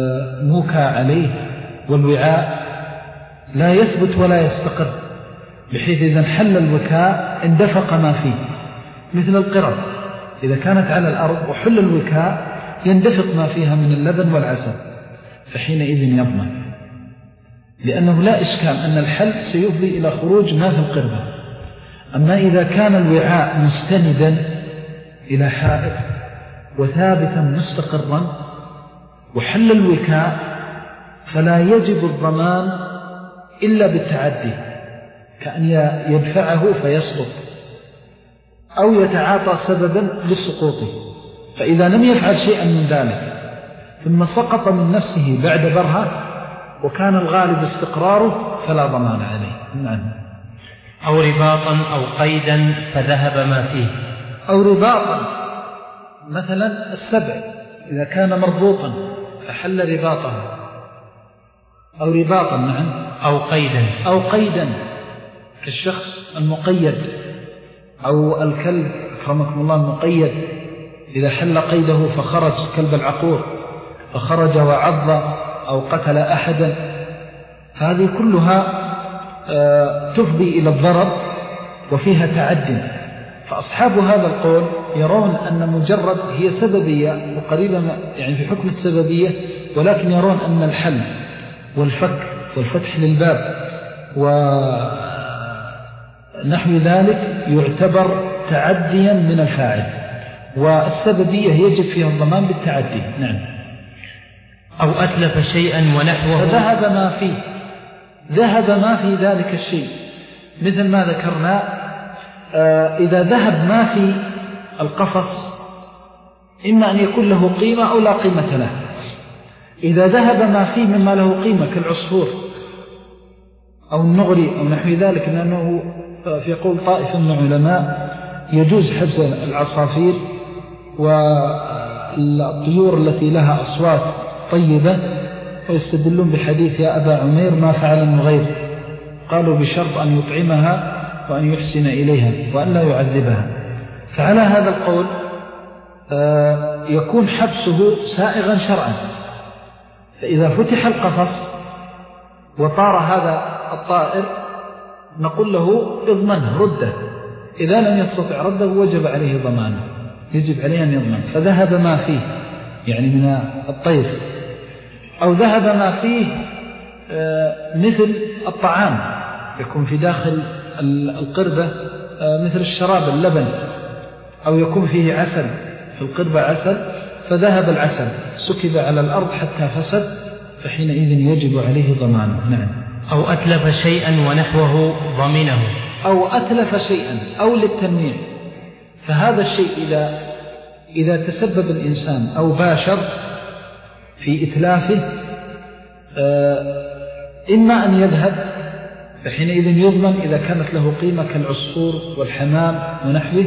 موكى عليه والوعاء لا يثبت ولا يستقر بحيث إذا انحل الوكاء اندفق ما فيه، مثل القرب إذا كانت على الأرض وحل الوكاء يندفق ما فيها من اللبن والعسل، فحينئذ يضمن، لأنه لا إشكال أن الحل سيفضي إلى خروج ما في القربة. أما إذا كان الوعاء مستندا إلى حائط وثابتا مستقرا وحل الوكاء فلا يجب الضمان إلا بالتعدي، كأن يدفعه فيسقط أو يتعاطى سببا لسقوطه. فإذا لم يفعل شيئا من ذلك ثم سقط من نفسه بعد برهة وكان الغالب استقراره فلا ضمان عليه. نعم. أو رباطا أو قيدا فذهب ما فيه. أو رباطا، مثلا السبع إذا كان مربوطا فحل رباطه، أو رباطا. نعم. أو قيدا. أو قيدا كالشخص المقيد، أو الكلب أكرمكم الله المقيد إذا حل قيده فخرج كلب العقور فخرج وعض أو قتل أحدا، هذه كلها تفضي إلى الضرر وفيها تعد. فأصحاب هذا القول يرون أن مجرد هي سببية وقريبة يعني في حكم السببية، ولكن يرون أن الحل والفك والفتح للباب ونحو ذلك يعتبر تعديا من الفاعل، والسببية يجب فيها الضمان بالتعدي. نعم. أو أتلف شيئا ونحوه فذهب ما فيه، ذهب ما في ذلك الشيء، مثل ما ذكرنا آه إذا ذهب ما في القفص إما أن يكون له قيمة أو لا قيمة له. إذا ذهب ما فيه مما له قيمة كالعصفور أو النغري أو نحو ذلك، لأنه في قول طائفة من العلماء يجوز حبس العصافير والطيور التي لها أصوات طيبة، ويستدلون بحديث يا أبا عمير ما فعل النغير، قالوا بشرط أن يطعمها وأن يحسن إليها وأن لا يعذبها. فعلى هذا القول يكون حبسه سائغا شرعا. فإذا فتح القفص وطار هذا الطائر نقول له اضمنه رده، إذا لم يستطع رده وجب عليه ضمانه، يجب عليه أن يضمن. فذهب ما فيه يعني من الطير، أو ذهب ما فيه مثل الطعام يكون في داخل القربة مثل الشراب اللبن، أو يكون فيه عسل في القربة عسل فذهب العسل سكب على الأرض حتى فسد، فحينئذ يجب عليه ضمانه. نعم. أو أتلف شيئا ونحوه ضمنه. أو أتلف شيئا أو للتنويع، فهذا الشيء إذا إذا تسبب الإنسان أو باشر في إتلافه إما أن يذهب فحينئذ يضمن إذا كانت له قيمة كالعصفور والحمام ونحوه،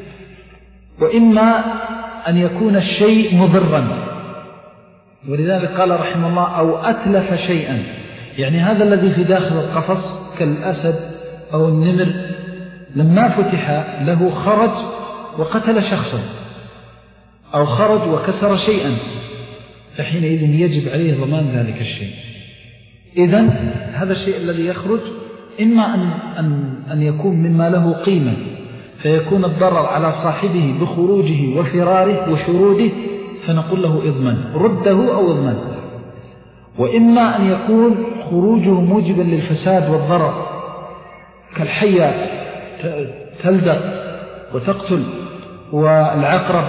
وإما أن يكون الشيء مضرا، ولذلك قال رحمه الله أو أتلف شيئا، يعني هذا الذي في داخل القفص كالأسد أو النمر لما فتح له خرج وقتل شخصا أو خرج وكسر شيئا، فحينئذ يجب عليه ضمان ذلك الشيء. إذن هذا الشيء الذي يخرج إما أن, أن, أن يكون مما له قيمة فيكون الضرر على صاحبه بخروجه وفراره وشروده، فنقول له اضمن رده أو اضمن. وإما أن يكون خروجه موجبا للفساد والضرر كالحية تلدغ وتقتل والعقرب،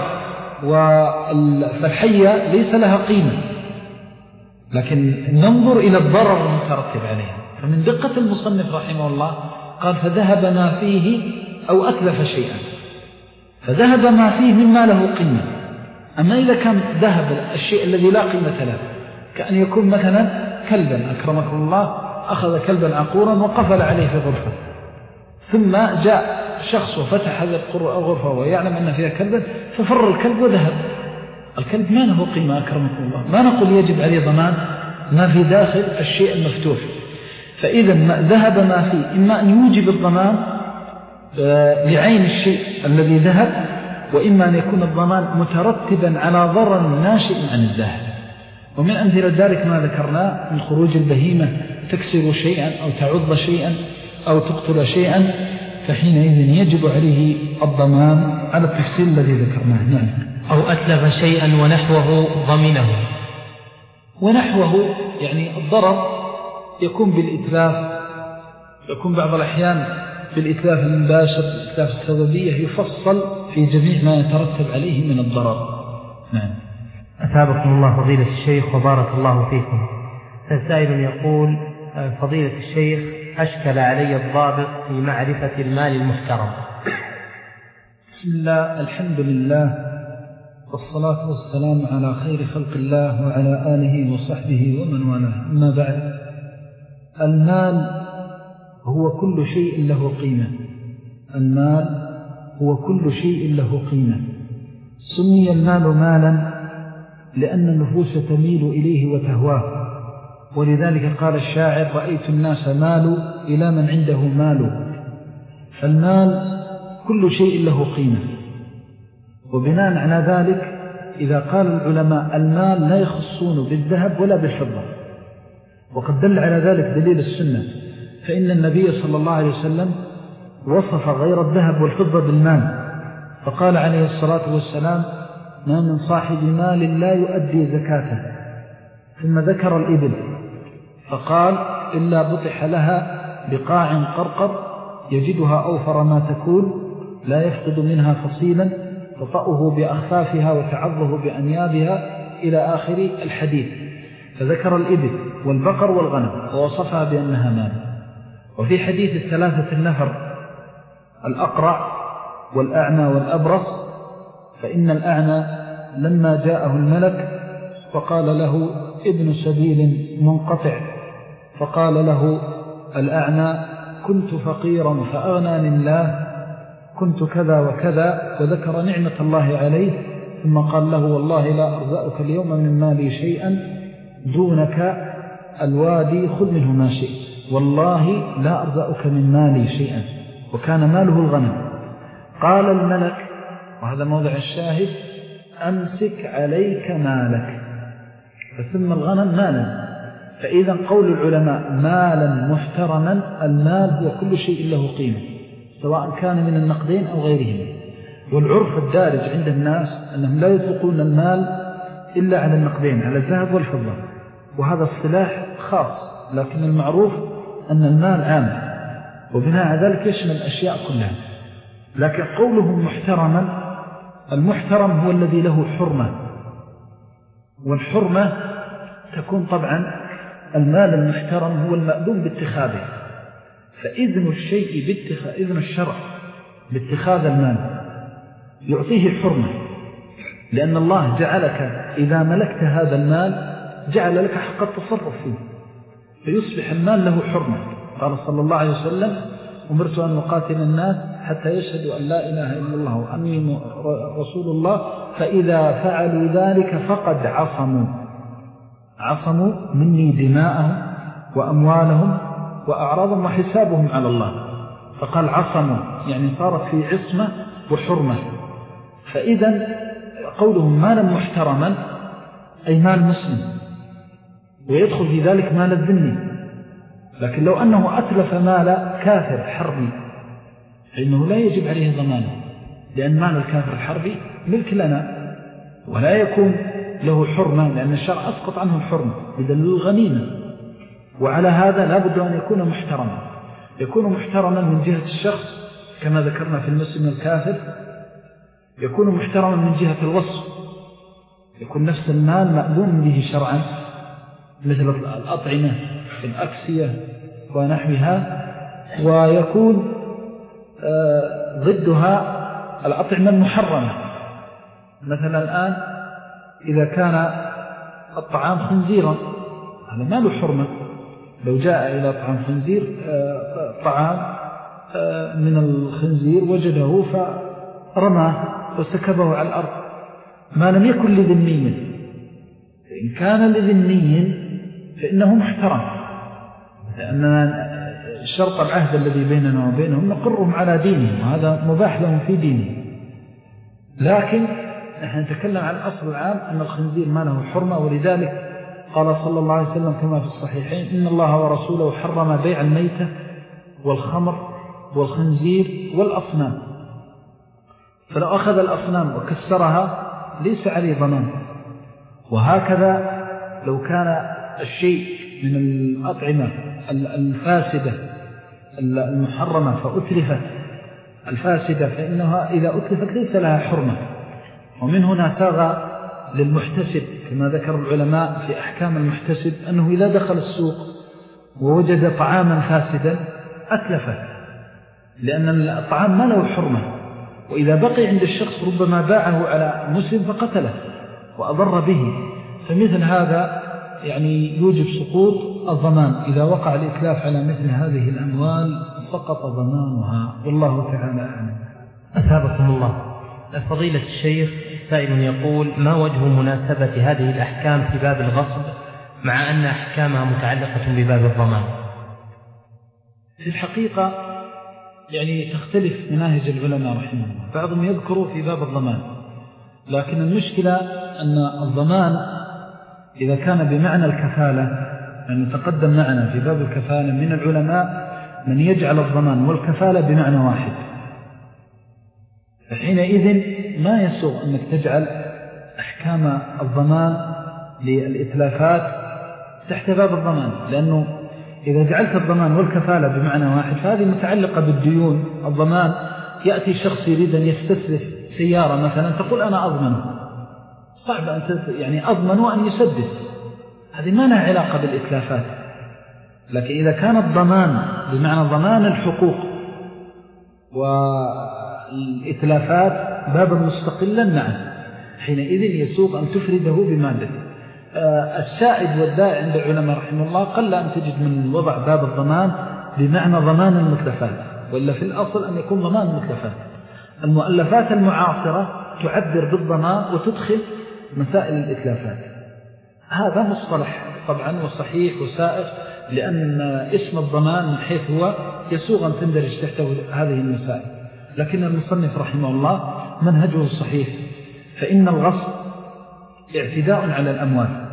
فالحية ليس لها قيمة لكن ننظر إلى الضرر المترتب عليها. فمن دقة المصنف رحمه الله قال فذهب ما فيه أو أتلف شيئا، فذهب ما فيه مما له قيمة. أما إذا كان ذهب الشيء الذي لا قيمة له كأن يكون مثلا كلبا أكرمكم الله أخذ كلبا عقورا وقفل عليه في غرفة، ثم جاء شخص وفتح هذه الغرفة ويعلم أن فيها كلبا ففر الكلب وذهب. الكلب ما له قيمة أكرمكم الله، ما نقول يجب عليه ضمان ما في داخل الشيء المفتوح. فإذا ما ذهب ما فيه إما أن يوجب الضمان لعين الشيء الذي ذهب، وإما أن يكون الضمان مترتبا على ضرر ناشئ عن الذهب. ومن أمثلة ذلك ما ذكرنا من خروج البهيمة تكسر شيئا أو تعض شيئا أو تقتل شيئا فحينئذ يجب عليه الضمان على التفصيل الذي ذكرناه. نعم. أو أتلف شيئا ونحوه ضمنه. ونحوه يعني الضرر يكون بالإتلاف، يكون بعض الأحيان بالإتلاف المباشر، الإتلاف السببية، يفصل في جميع ما يترتب عليه من الضرر. نعم. أثابكم الله فضيلة الشيخ وبارك الله فيكم. فالسائل يقول: فضيلة الشيخ، أشكل علي الضابط في معرفة المال المحترم. بسم الله، الحمد لله، والصلاة والسلام على خير خلق الله وعلى آله وصحبه ومن والاه. أما بعد، المال هو كل شيء له قيمة. المال هو كل شيء له قيمة. سمي المال مالا لأن النفوس تميل إليه وتهواه، ولذلك قال الشاعر: رأيت الناس مالوا إلى من عنده مال. فالمال كل شيء له قيمة، وبناء على ذلك إذا قال العلماء المال لا يخصون بالذهب ولا بالفضة، وقد دل على ذلك دليل السنة، فإن النبي صلى الله عليه وسلم وصف غير الذهب والفضة بالمال، فقال عليه الصلاة والسلام: ما من صاحب مال لا يؤدي زكاته. ثم ذكر الإبل فقال: إلا بطح لها بقاع قرقر يجدها أوفر ما تكون، لا يفقد منها فصيلا، تطأه بأخفافها وتعضه بأنيابها، إلى آخر الحديث. فذكر الإبل والبقر والغنم ووصفها بأنها مال. وفي حديث الثلاثة النفر: الأقرع والأعمى والأبرص، فإن الأعمى لما جاءه الملك فقال له: ابن سبيل منقطع، فقال له الأعمى: كنت فقيرا فأغناني الله، كنت كذا وكذا، وذكر نعمة الله عليه، ثم قال له: والله لا أرزأك اليوم من مالي شيئا دونك الوادي، خذ منه ما شئت، والله لا أرزأك من مالي شيئا. وكان ماله الغنم. قال الملك، وهذا موضع الشاهد: أمسك عليك مالك، فسمى الغنم مالا. فإذا قول العلماء مالا محترما، المال هو كل شيء له قيمة، سواء كان من النقدين أو غيرهم. والعرف الدارج عند الناس أنهم لا يطلقون المال إلا على النقدين، على الذهب والفضة، وهذا الصلاح خاص، لكن المعروف أن المال عام، وبناء على ذلك يشمل الأشياء كلها. لكن قولهم محترما، المحترم هو الذي له حرمة، والحرمة تكون طبعا المال المحترم هو المأذون باتخاذه. فإذن الشيء باتخاذ، إذن الشرع باتخاذ المال يعطيه حرمة، لأن الله جعلك إذا ملكت هذا المال جعل لك حق التصرف فيه، فيصبح المال له حرمة. قال صلى الله عليه وسلم: أمرت أن أقاتل الناس حتى يشهدوا أن لا إله إلا الله وأني رسول الله، فإذا فعلوا ذلك فقد عصموا عصموا مني دماءهم وأموالهم وأعراضهم وحسابهم على الله. فقال عصموا، يعني صارت في عصمة وحرمة. فإذا قولهم مالا محترما أي مال مسلم، ويدخل في ذلك مال الذمي. لكن لو أنه أتلف مال كافر حربي فإنه لا يجب عليه ضمانه، لأن مال الكافر الحربي ملك لنا ولا يكون له حرمة، لأن الشرع أسقط عنه الحرمة بدليل الغنيمة. وعلى هذا لا بد أن يكون محترما، يكون محترما من جهة الشخص كما ذكرنا في المسلم الكافر، يكون محترما من جهة الوصف، يكون نفس المال مأذون به شرعا، مثل الأطعمة الأكسية ونحوها، ويكون ضدها الأطعمة المحرمة. مثلا الآن إذا كان الطعام خنزيرا هذا ما له حرمة، لو جاء إلى طعام خنزير طعام من الخنزير وجده فرماه وسكبه على الأرض ما لم يكن لذمي، إن كان لذمي فإنه محترم، لأن شرط العهد الذي بيننا وبينهم نقرهم على دينهم، وهذا مباح لهم في دينهم. لكن نحن نتكلم عن الأصل العام أن الخنزير ما له حرمة، ولذلك قال صلى الله عليه وسلم كما في الصحيحين: إن الله ورسوله حرم بيع الميتة والخمر والخنزير والأصنام. فلو أخذ الأصنام وكسرها ليس عليه ضمان. وهكذا لو كان الشيء من الأطعمة الفاسدة المحرمة فأتلفت الفاسدة فإنها إذا أتلفت ليس لها حرمة. ومن هنا ساغ للمحتسب كما ذكر العلماء في أحكام المحتسب أنه إذا دخل السوق ووجد طعاما فاسدا أتلفه، لأن الطعام ما له حرمة، وإذا بقي عند الشخص ربما باعه على مسلم فقتله وأضر به. فمثل هذا يعني يوجب سقوط الضمان. إذا وقع الإتلاف على مثل هذه الأموال سقط ضمانها، والله تعالى أعلم. أثابكم الله. فضيلة الشيخ، سائل يقول: ما وجه مناسبة هذه الأحكام في باب الغصب مع أن أحكامها متعلقة بباب الضمان؟ في الحقيقة يعني تختلف مناهج العلماء رحمه الله. بعضهم يذكروا في باب الضمان، لكن المشكلة أن الضمان إذا كان بمعنى الكفالة، يعني تقدم معنا في باب الكفالة من العلماء من يجعل الضمان والكفالة بمعنى واحد، فحينئذ ما يسوغ أنك تجعل أحكام الضمان للإتلافات تحت باب الضمان، لأنه إذا جعلت الضمان والكفالة بمعنى واحد فهذه متعلقة بالديون. الضمان يأتي شخص يريد أن يستسلف سيارة مثلا، تقول أنا أضمنه، صعب أن يعني أضمن وأن يسدد، هذه ما لها علاقة بالإتلافات. لكن إذا كان الضمان بمعنى ضمان الحقوق والإتلافات بابا مستقلا، نعم، حينئذ يسوق أن تفرده بمادته. السائد والداعي عند العلماء رحمه الله قل أن تجد من وضع باب الضمان بمعنى ضمان المتلفات، وإلا في الأصل أن يكون ضمان المتلفات. المؤلفات المعاصرة تعبر بالضمان وتدخل مسائل الإتلافات. هذا مصطلح طبعا وصحيح وسائغ، لأن اسم الضمان من حيث هو يسوغ أن تندرج تحته هذه المسائل. لكن المصنف رحمه الله منهجه الصحيح، فإن الغصب اعتداء على الأموال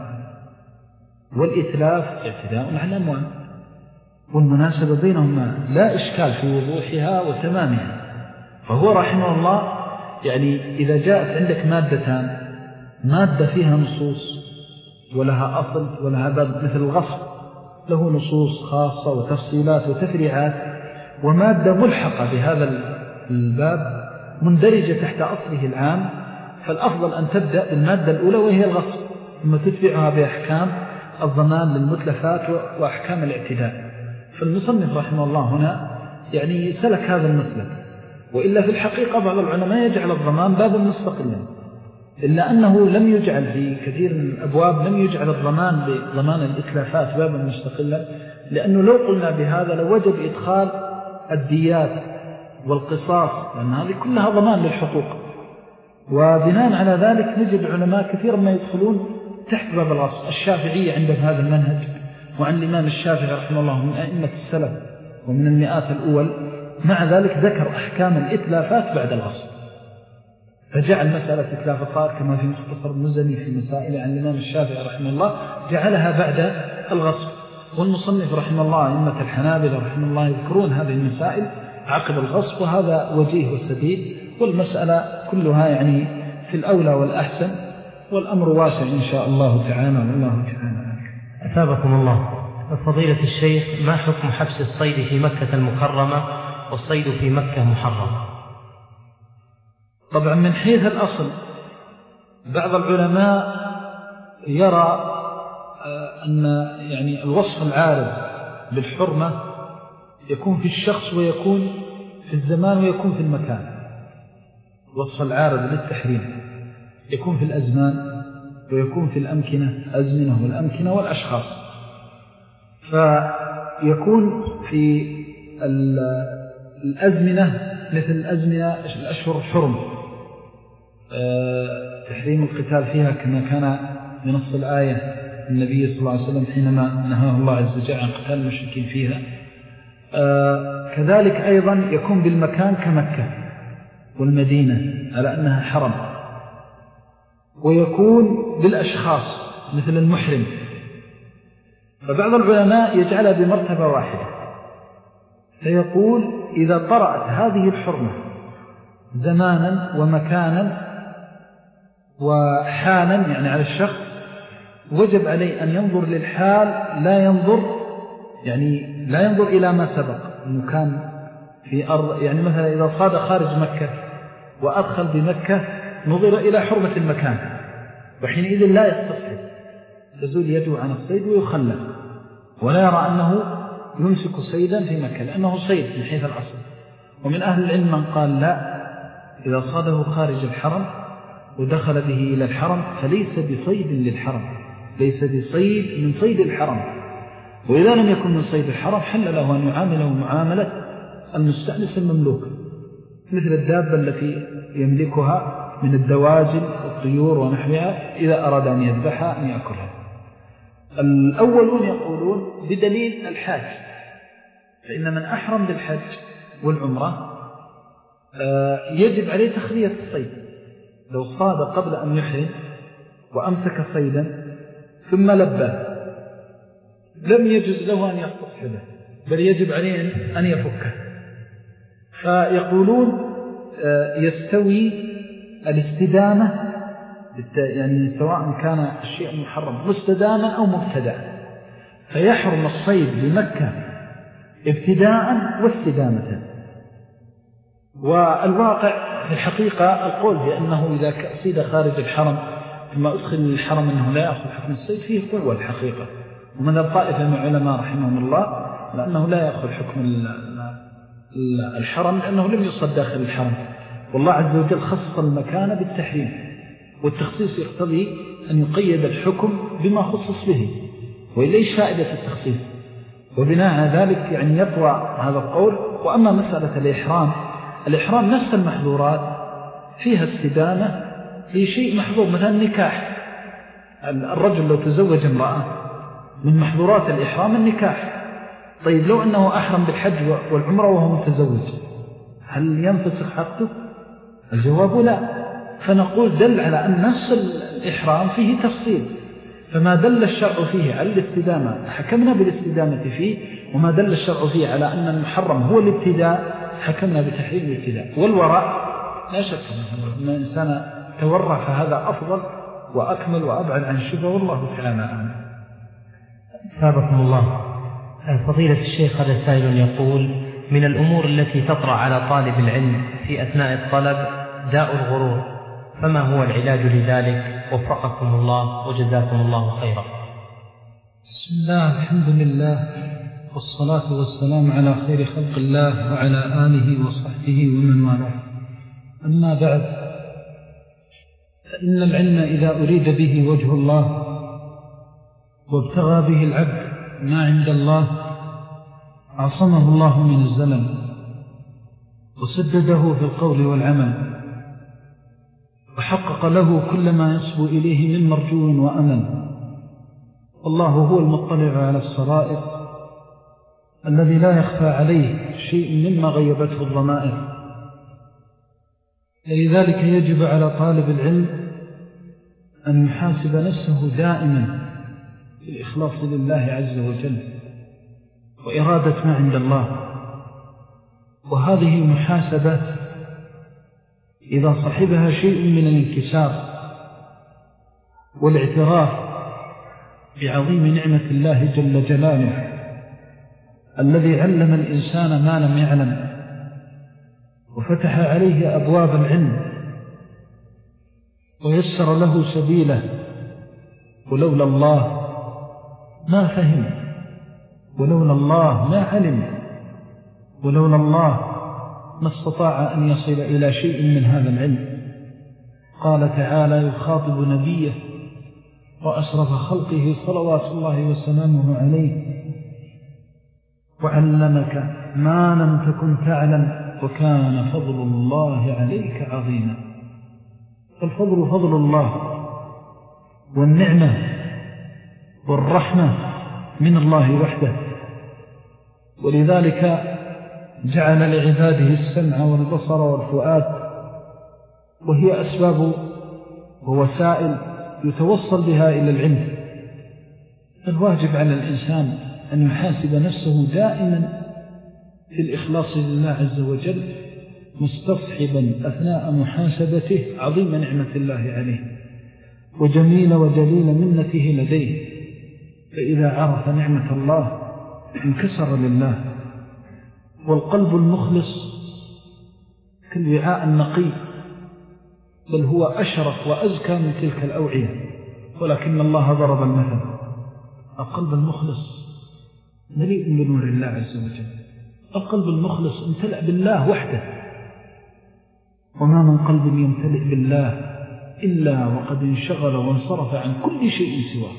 والإتلاف اعتداء على الأموال، والمناسبة بينهما لا إشكال في وضوحها وتمامها. فهو رحمه الله يعني إذا جاءت عندك مادتان، مادة فيها نصوص ولها أصل ولها باب، مثل الغصب له نصوص خاصة وتفصيلات وتفريعات، ومادة ملحقة بهذا الباب مندرجة تحت أصله العام، فالأفضل أن تبدأ بالمادة الأولى وهي الغصب، ثم تتبعها بأحكام الضمان للمتلفات وأحكام الاعتداء. فالمصنف رحمه الله هنا يعني سلك هذا المسلك. وإلا في الحقيقة بعض العلماء يجعل الضمان بابا مستقلا، إلا أنه لم يجعل في كثير من الأبواب لم يجعل الضمان بضمان الإتلافات بابا مستقلا، لأنه لو قلنا بهذا لوجب إدخال الديات والقصاص، لأن هذه كلها ضمان للحقوق. وبناء على ذلك نجد العلماء كثيرا ما يدخلون تحت باب الغصب. الشافعية عندهم هذا المنهج، وعن الإمام الشافعي رحمه الله من أئمة السلف ومن المئات الأول، مع ذلك ذكر أحكام الإتلافات بعد الغصب، فجعل مسألة إتلاف الطائر كما في مختصر المزني في مسائل عن الإمام الشافعي رحمه الله جعلها بعد الغصب. والمصنف رحمه الله أئمة الحنابلة رحمه الله يذكرون هذه المسائل عقب الغصب، وهذا وجيه والسديد، والمسألة كلها يعني في الأولى والأحسن، والأمر واسع إن شاء الله تعالى، والله تعالى. أثابكم الله. فضيلة الشيخ، ما حكم حبس الصيد في مكة المكرمة والصيد في مكة محرم؟ طبعا من حيث الأصل بعض العلماء يرى أن يعني الوصف العارض بالحرمة يكون في الشخص ويكون في الزمان ويكون في المكان. الوصف العارض للتحريم يكون في الأزمان ويكون في الأمكنة، أزمنة والأمكنة والأشخاص. فيكون في الأزمنة مثل الأزمنة الأشهر الحرم تحريم القتال فيها، كما كان بنص الآية النبي صلى الله عليه وسلم حينما نهاه الله عز وجل عن قتال المشركين فيها. كذلك أيضا يكون بالمكان كمكة والمدينة على أنها حرم، ويكون بالأشخاص مثل المحرم. فبعض العلماء يجعلها بمرتبة واحدة، فيقول إذا طرأت هذه الحرمة زمانا ومكانا وحالا يعني على الشخص، وجب عليه أن ينظر للحال، لا ينظر يعني لا ينظر إلى ما سبق أنه كان في أرض، يعني مثلا إذا صاد خارج مكة وأدخل بمكة نظر إلى حرمة المكان، وحينئذ لا يستصحب، تزول يده عن الصيد ويخلى، ولا يرى أنه يمسك صيدا في مكة لأنه صيد من حيث الأصل. ومن أهل العلم من قال لا، إذا صاده خارج الحرم ودخل به إلى الحرم فليس بصيد للحرم، ليس بصيد من صيد الحرم، وإذا لم يكن من صيد الحرم حل له أن يعامله معاملة المستأنس المملوك، مثل الدابة التي يملكها من الدواجن والطيور ونحوها، إذا أراد أن يذبحها أن يأكلها. الأولون يقولون بدليل الحاج، فإن من أحرم بالحج والعمرة يجب عليه تخلية الصيد. لو صاد قبل أن يحرم وأمسك صيدا ثم لبى لم يجوز له أن يستصحبه، بل يجب عليه أن يفكه. فيقولون يستوي الاستدامة، يعني سواء كان الشيء محرم مستداما أو مبتدأ، فيحرم الصيد بمكة ابتداء واستدامة. والواقع في الحقيقة القول بأنه إذا صيد خارج الحرم ثم أدخل الحرم أنه لا يأخذ حكم الصيد فيه قوة الحقيقة، ومن الطائفة من العلماء رحمهم الله لأنه لا يأخذ حكم الحرم لأنه لم يصد داخل الحرم، والله عز وجل خص المكان بالتحريم، والتخصيص يقتضي أن يقيد الحكم بما خصص به، وإلا إيش فائدة التخصيص؟ وبناء على ذلك يعني يطوى هذا القول. وأما مسألة الإحرام، الإحرام نفس المحظورات فيها استدامة لشيء محظور، مثلا النكاح، الرجل لو تزوج امرأة من محظورات الإحرام النكاح، طيب لو أنه أحرم بالحج والعمرة وهو متزوج هل ينفسخ حقه؟ الجواب لا. فنقول دل على أن نفس الإحرام فيه تفصيل، فما دل الشرع فيه على الاستدامة حكمنا بالاستدامة فيه، وما دل الشرع فيه على أن المحرم هو الابتداء حكمنا بتحريم الابتداء. والورع لا شك أن الإنسان تورع فهذا أفضل وأكمل وأبعد عن الشبه، والله تعالى أعلم. ثابكم الله. فضيلة الشيخ هذا سائل يقول: من الأمور التي تطرأ على طالب العلم في أثناء الطلب داء الغرور، فما هو العلاج لذلك؟ وفقكم الله وجزاكم الله خيرا. بسم الله، الحمد لله، والصلاة والسلام على خير خلق الله وعلى آله وصحبه ومن والاه. أما بعد، فإن العلم إذا أريد به وجه الله وابتغى به العبد ما عند الله عصمه الله من الزلل وسدده في القول والعمل، وحقق له كل ما يصبو إليه من مرجو وأمل. الله هو المطلع على السرائر الذي لا يخفى عليه شيء مما غيبته الضمائر، لذلك يجب على طالب العلم أن يحاسب نفسه دائما بالإخلاص لله عز وجل وإرادة ما عند الله. وهذه المحاسبة إذا صحبها شيء من الانكسار والاعتراف بعظيم نعمة الله جل جلاله الذي علم الإنسان ما لم يعلم وفتح عليه أبواب العلم ويسر له سبيله، ولولا الله ما فهم، ولولا الله ما علم، ولولا الله ما استطاع أن يصل إلى شيء من هذا العلم. قال تعالى يخاطب نبيه وأشرف خلقه صلوات الله وسلامه عليه: وعلمك ما لم تكن تعلم وكان فضل الله عليك عظيما. فالفضل فضل الله، والنعمة والرحمة من الله وحده، ولذلك جعل لعباده السمع والبصر والفؤاد، وهي أسباب ووسائل يتوصل بها إلى العلم. الواجب على الإنسان أن يحاسب نفسه دائما في الإخلاص لله عز وجل مستصحبا أثناء محاسبته عظيم نعمة الله عليه وجميل وجليل منته لديه. فإذا عرف نعمة الله انكسر لله. والقلب المخلص كالوعاء النقي، بل هو أشرف وأزكى من تلك الأوعية، ولكن الله ضرب المثل. القلب المخلص مليء بنور الله عز وجل. القلب المخلص امتلأ بالله وحده، وما من قلب يمتلئ بالله إلا وقد انشغل وانصرف عن كل شيء سواه.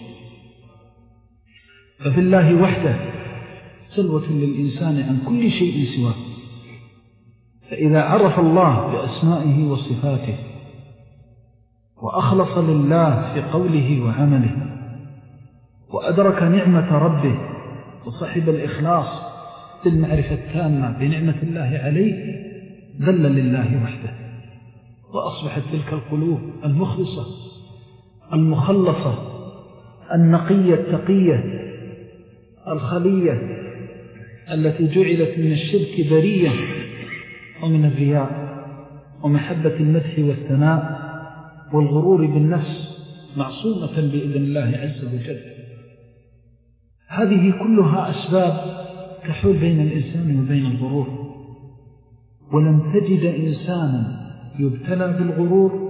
ففي الله وحده سلوة للإنسان عن كل شيء سواه. فإذا عرف الله بأسمائه وصفاته وأخلص لله في قوله وعمله وأدرك نعمة ربه وصحب الإخلاص بالمعرفة التامة بنعمة الله عليه، ذل لله وحده، وأصبحت تلك القلوب المخلصة المخلصة النقية التقية الخلية التي جعلت من الشرك برية ومن الرياء ومحبة المدح والثناء والغرور بالنفس معصومة بإذن الله عز وجل. هذه كلها أسباب تحول بين الإنسان وبين الغرور، ولم تجد إنسانا يبتلى بالغرور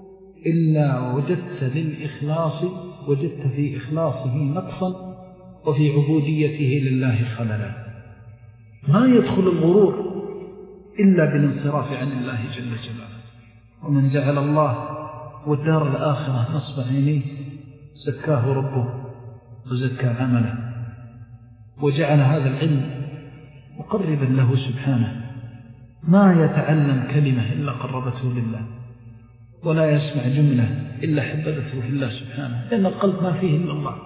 إلا وجدت للإخلاص وجدت في إخلاصه نقصا وفي عبوديته لله خللا. ما يدخل الغرور إلا بالانصراف عن الله جل جلاله. ومن جعل الله والدار الآخرة نصب عينيه زكاه ربه وزكى عمله، وجعل هذا العلم مقربا له سبحانه. ما يتعلم كلمة إلا قربته لله، ولا يسمع جملة إلا حببته في الله سبحانه، لأن القلب ما فيه إلا الله.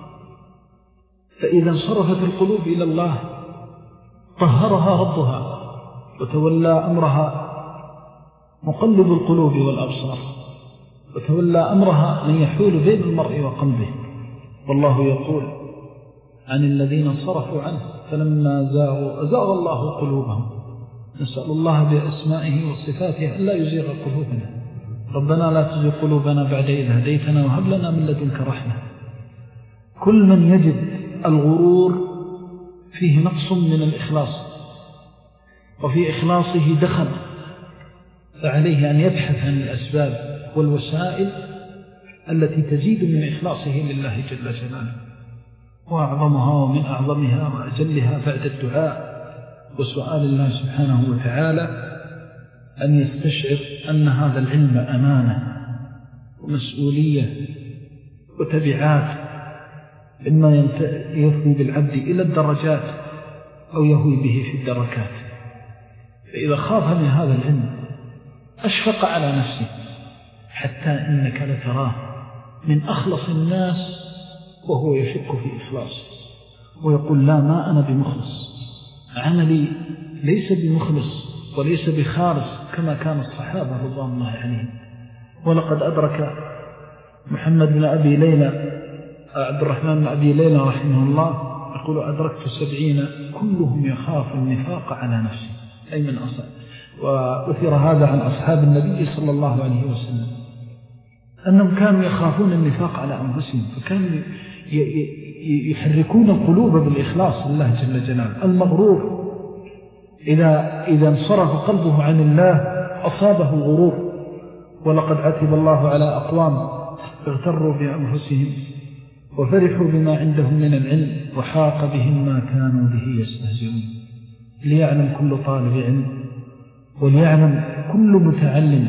فإذا انصرفت القلوب إلى الله طهرها ربها وتولى أمرها مقلب القلوب والأبصار، وتولى أمرها من يحول بين المرء وقلبه. والله يقول عن الذين صرفوا عنه فلما زاغوا أزاغ الله قلوبهم. نسأل الله بأسمائه وصفاته ألا يزيغ قلوبنا. ربنا لا تزغ قلوبنا بعد إذ هديتنا وهب لنا من لدنك رحمة. كل من يجد الغرور فيه نقص من الإخلاص وفي إخلاصه دخل، فعليه أن يبحث عن الأسباب والوسائل التي تزيد من إخلاصه لله جل جلاله. وأعظمها ومن أعظمها وأجلها بعد الدعاء وسؤال الله سبحانه وتعالى أن يستشعر أن هذا العلم أمانة ومسؤولية وتبعات، إما يفضي بالعبد إلى الدرجات أو يهوي به في الدركات. فإذا خاف من هذا العلم أشفق على نفسه، حتى إنك لتراه من أخلص الناس وهو يشك في إخلاصه ويقول لا، ما أنا بمخلص، عملي ليس بمخلص وليس بخالص كما كان الصحابة رضوان الله عليهم. ولقد أدرك محمد بن أبي ليلى عبد الرحمن بن أبي ليلى رحمه الله يقول أدركت سبعين كلهم يخاف النفاق على نفسه، أي من أصحاب. وأثر هذا عن أصحاب النبي صلى الله عليه وسلم أنهم كانوا يخافون النفاق على أنفسهم، فكانوا يحركون القلوب بالإخلاص لله جل جلاله. المغرور إذا, إذا انصرف قلبه عن الله أصابه الغرور. ولقد عتب الله على أقوام اغتروا بأنفسهم وفرحوا بما عندهم من العلم وحاق بهم ما كانوا به يستهزئون. ليعلم كل طالب علم وليعلم كل متعلم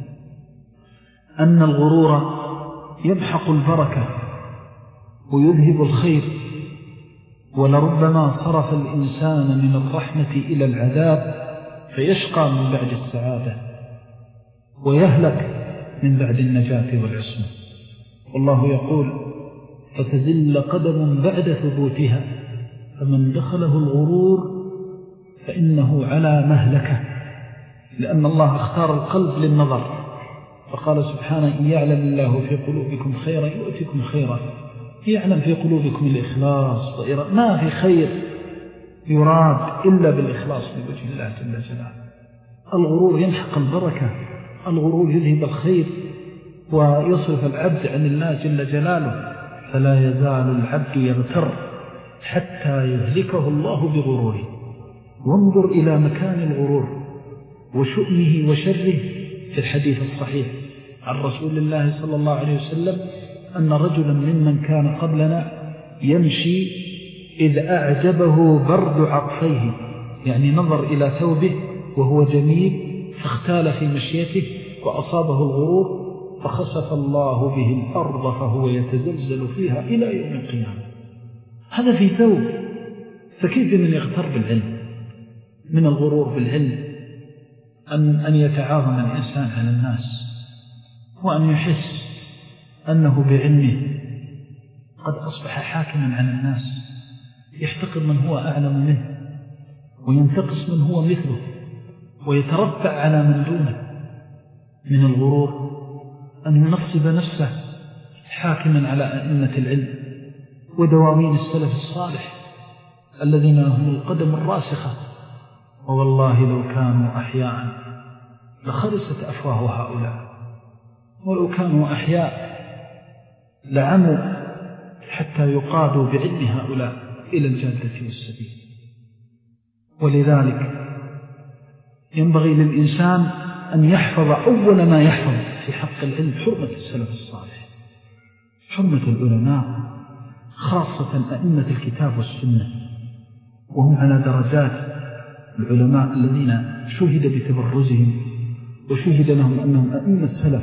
أن الغرور يمحق البركة ويذهب الخير، ولربما صرف الإنسان من الرحمة إلى العذاب فيشقى من بعد السعادة ويهلك من بعد النجاة والعصمة. والله يقول فتزل قدم بعد ثبوتها، فمن دخله الغرور فإنه على مهلكة، لأن الله اختار القلب للنظر. فقال سبحانه إن يعلم الله في قلوبكم خيرا يؤتكم خيرا. يعلم في قلوبكم الإخلاص وإرادة، ما في خير يراد إلا بالإخلاص لوجه الله جل جلاله. الغرور يمحق البركة، الغرور يذهب الخير ويصرف العبد عن الله جل جلاله، فلا يزال العبد يغتر حتى يهلكه الله بغروره. وانظر إلى مكان الغرور وشؤمه وشره في الحديث الصحيح عن رسول الله صلى الله عليه وسلم أن رجلا ممن كان قبلنا يمشي إذ أعجبه برد عطفيه، يعني نظر إلى ثوبه وهو جميل فاختال في مشيته وأصابه الغرور فخسف الله به الأرض فهو يتزلزل فيها إلى يوم القيامة. هذا في ثوب، فكيف من يغتر بالعلم؟ من الغرور بالعلم أن, أن يتعاظم الإنسان على الناس وأن يحس أنه بعلمه قد أصبح حاكما على الناس، يحتقر من هو أعلم منه وينتقص من هو مثله ويترفع على من دونه. من الغرور أن ينصب نفسه حاكما على أئمة العلم ودواوين السلف الصالح الذين لهم القدم الراسخة، ووالله لو كانوا أحياء لخرست أفواه هؤلاء، ولو كانوا أحياء لعموا حتى يقادوا بعلم هؤلاء إلى الجادة والسبيل. ولذلك ينبغي للإنسان أن يحفظ أول ما يحفظ في حق العلم حرمة السلف الصالح، حرمة العلماء، خاصة أئمة الكتاب والسنة، وهم على درجات العلماء الذين شهد بتبرزهم وشهد لهم أنهم أئمة سلف،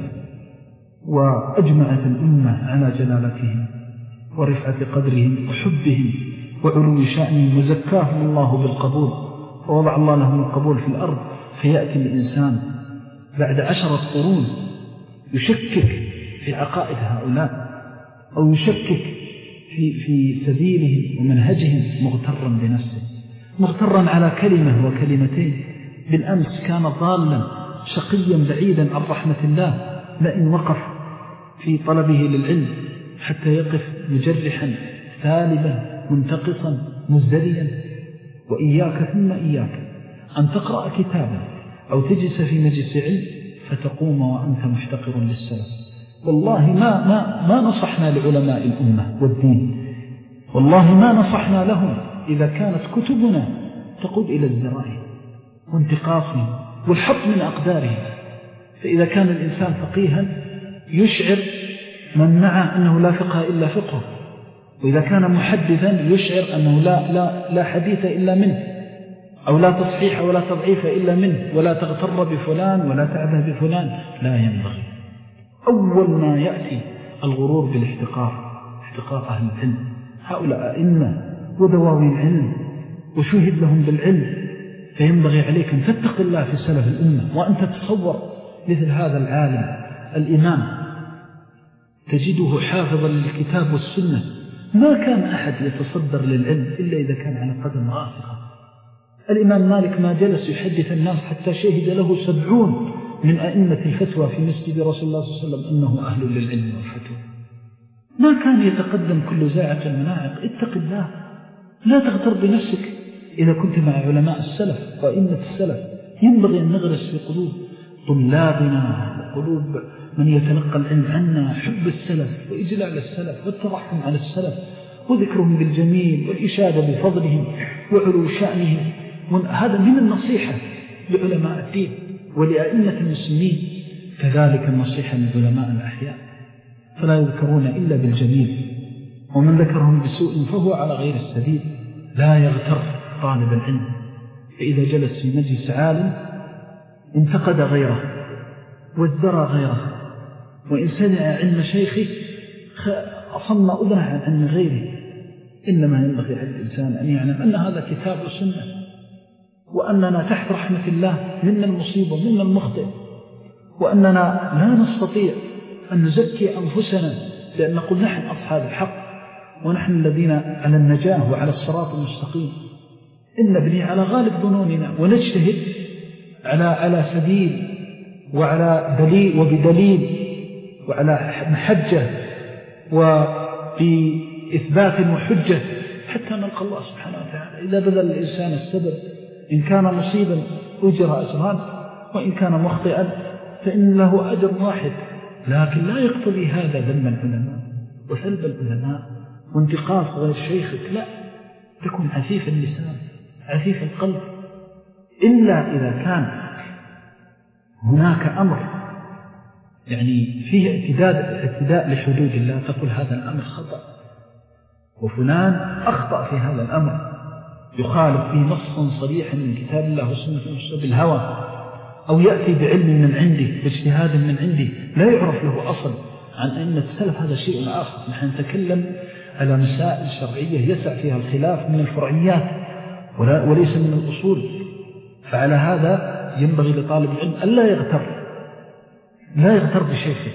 وأجمعت الأمة على جلالتهم ورفعة قدرهم وحبهم وعلو شأنهم، وزكاهم الله بالقبول ووضع الله لهم القبول في الأرض. فيأتي الإنسان بعد عشرة قرون يشكك في عقائد هؤلاء أو يشكك في, في سبيلهم ومنهجهم، مغترا بنفسه، مغترا على كلمة وكلمتين. بالأمس كان ضالا شقيا بعيدا عن رحمة الله، لئن وقف في طلبه للعلم حتى يقف مجرحا ثالبا منتقصا مزدريا. وإياك ثم إياك أن تقرأ كتابا أو تجلس في مجلس علم فتقوم وأنت محتقر للسلف. والله ما, ما, ما نصحنا لعلماء الأمة والدين، والله ما نصحنا لهم إذا كانت كتبنا تقود إلى الزرائر وانتقاصهم والحط من أقدارهم. فإذا كان الإنسان فقيها يشعر من معه أنه لا فقه إلا فقه، وإذا كان محدثا يشعر أنه لا, لا, لا حديث إلا منه، أو لا تصحيح ولا تضعيف إلا منه، ولا تغتر بفلان ولا تعبه بفلان. لا ينبغي. أول ما يأتي الغرور بالاحتقار، احتقار أهل العلم، هؤلاء أئمة ودواوين علم وشهد لهم بالعلم. فينبغي عليك أن تتق الله في سلف الأمة. وأن تتصور مثل هذا العالم الإمام تجده حافظا للكتاب والسنة، ما كان أحد يتصدر للعلم إلا إذا كان على قدم راسخة. الإمام مالك ما جلس يحدث الناس حتى شهد له سبعون من أئمة الفتوى في مسجد رسول الله صلى الله عليه وسلم أنه أهل للعلم والفتوى. ما كان يتقدم كل زاعق المناعق. اتق الله، لا تغتر بنفسك. إذا كنت مع علماء السلف وأئمة السلف ينبغي أن نغرس في قلوب طلابنا وقلوب من يتلقى العلم عنا حب السلف وإجلال السلف والترحم على السلف وذكرهم بالجميل والإشادة بفضلهم وعلو شأنهم. هذا من النصيحة لعلماء الدين ولأئمة المسلمين. كذلك النصيحة لعلماء الأحياء، فلا يذكرون إلا بالجميل، ومن ذكرهم بسوء فهو على غير السبيل. لا يغتر طالب العلم، فإذا جلس في مجلس عالم انتقد غيره وازدرى غيره، وإن سمع علم شيخه أصم أذنه عن علم غيره. إنما ينبغي على الإنسان أن يعلم أن هذا كتاب وسنة، وأننا تحت رحمة الله منا المصيب ومنا المخطئ، وأننا لا نستطيع أن نزكي أنفسنا لأن نقول نحن أصحاب الحق ونحن الذين على النجاة وعلى الصراط المستقيم. إن نبني على غالب ظنوننا ونجتهد على على سبيل وعلى دليل وبدليل وعلى محجة وبإثبات وحجة حتى نلقى الله سبحانه وتعالى. إذا بذل الإنسان السبب إن كان مصيبا أجر أجران، وإن كان مخطئا فإن له أجر واحد، لكن لا يقتضي هذا ذم العلماء وثلب العلماء وانتقاص غير شيخك. لا، تكون عفيف اللسان عفيف القلب، إلا إذا كان هناك أمر يعني فيه اعتداء, اعتداء لحدود الله، تقول هذا الأمر خطأ وفلان أخطأ في هذا الأمر، يخالف فيه نص صريح من كتاب الله وسنة رسوله بالهوى، أو يأتي بعلم من عنده باجتهاد من عنده لا يعرف له أصل عن أئمة السلف، هذا شيء آخر. نحن نتكلم على مسائل شرعية يسع فيها الخلاف من الفرعيات وليس من الأصول. فعلى هذا ينبغي لطالب العلم ألا يغتر، لا يغتر بشيخه،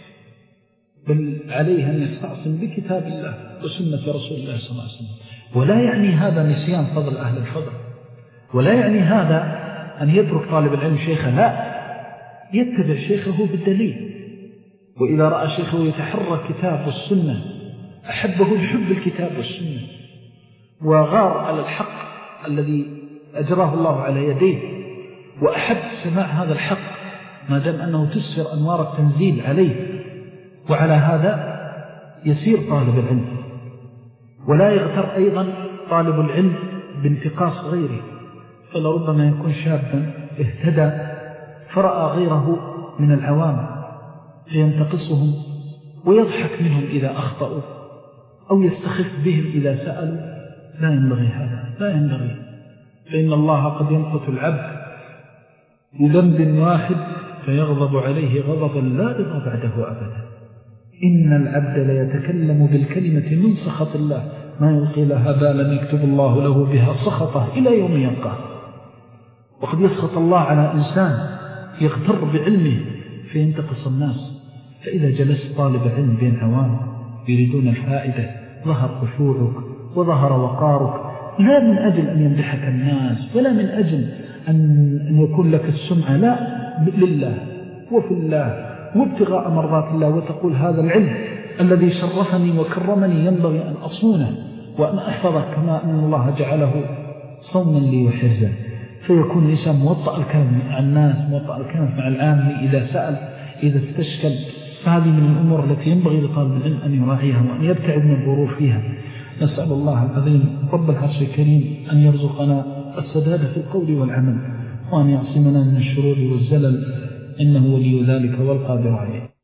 بل عليه أن يستعصم بكتاب الله وسنة رسول الله صلى الله عليه وسلم. ولا يعني هذا نسيان فضل أهل الفضل، ولا يعني هذا أن يترك طالب العلم شيخه، لا، يتبع شيخه بالدليل. وإذا رأى شيخه يتحرك كتاب والسنة أحبه لحب الكتاب والسنة، وغار على الحق الذي أجراه الله على يديه، وأحب سماع هذا الحق ما دام أنه تسفر أنوار التنزيل عليه، وعلى هذا يسير طالب العلم. ولا يغتر أيضا طالب العلم بانتقاص غيره، فلربما يكون شابا اهتدى فرأى غيره من العوام فينتقصهم ويضحك منهم إذا أخطأوا أو يستخف بهم إذا سألوا. لا ينبغي هذا، لا ينبغي، فإن الله قد ينقت العبد بذنب واحد فيغضب عليه غضبا لا رضا بعده أبدا. إن العبد ليتكلم بالكلمة من سخط الله ما يلقي لها بالا يكتب الله له بها سخطه إلى يوم يلقاه. وقد يسخط الله على إنسان يغتر بعلمه فينتقص الناس. فإذا جلست طالب علم بين عوام يريدون الفائدة ظهر خشوعك وظهر وقارك، لا من أجل أن يمدحك الناس ولا من أجل أن يكون لك السمعة، لا، لله وفي الله وابتغاء مرضات الله، وتقول هذا العلم الذي شرفني وكرمني ينبغي أن أصونه وأن أحفظه كما أن الله جعله صوما لي وحرزا. فيكون الإنسان موطأ الكلام مع الناس، موطأ الكلام مع العام إذا سأل إذا استشكل. فهذه من الأمور التي ينبغي لطالب العلم أن يراعيها وأن يبتعد من الغرور فيها. نسأل الله العظيم رب العرش الكريم أن يرزقنا السداد في القول والعمل، وأن يعصمنا من الشرور والزلل، إنه ولي ذلك والقادر عليه.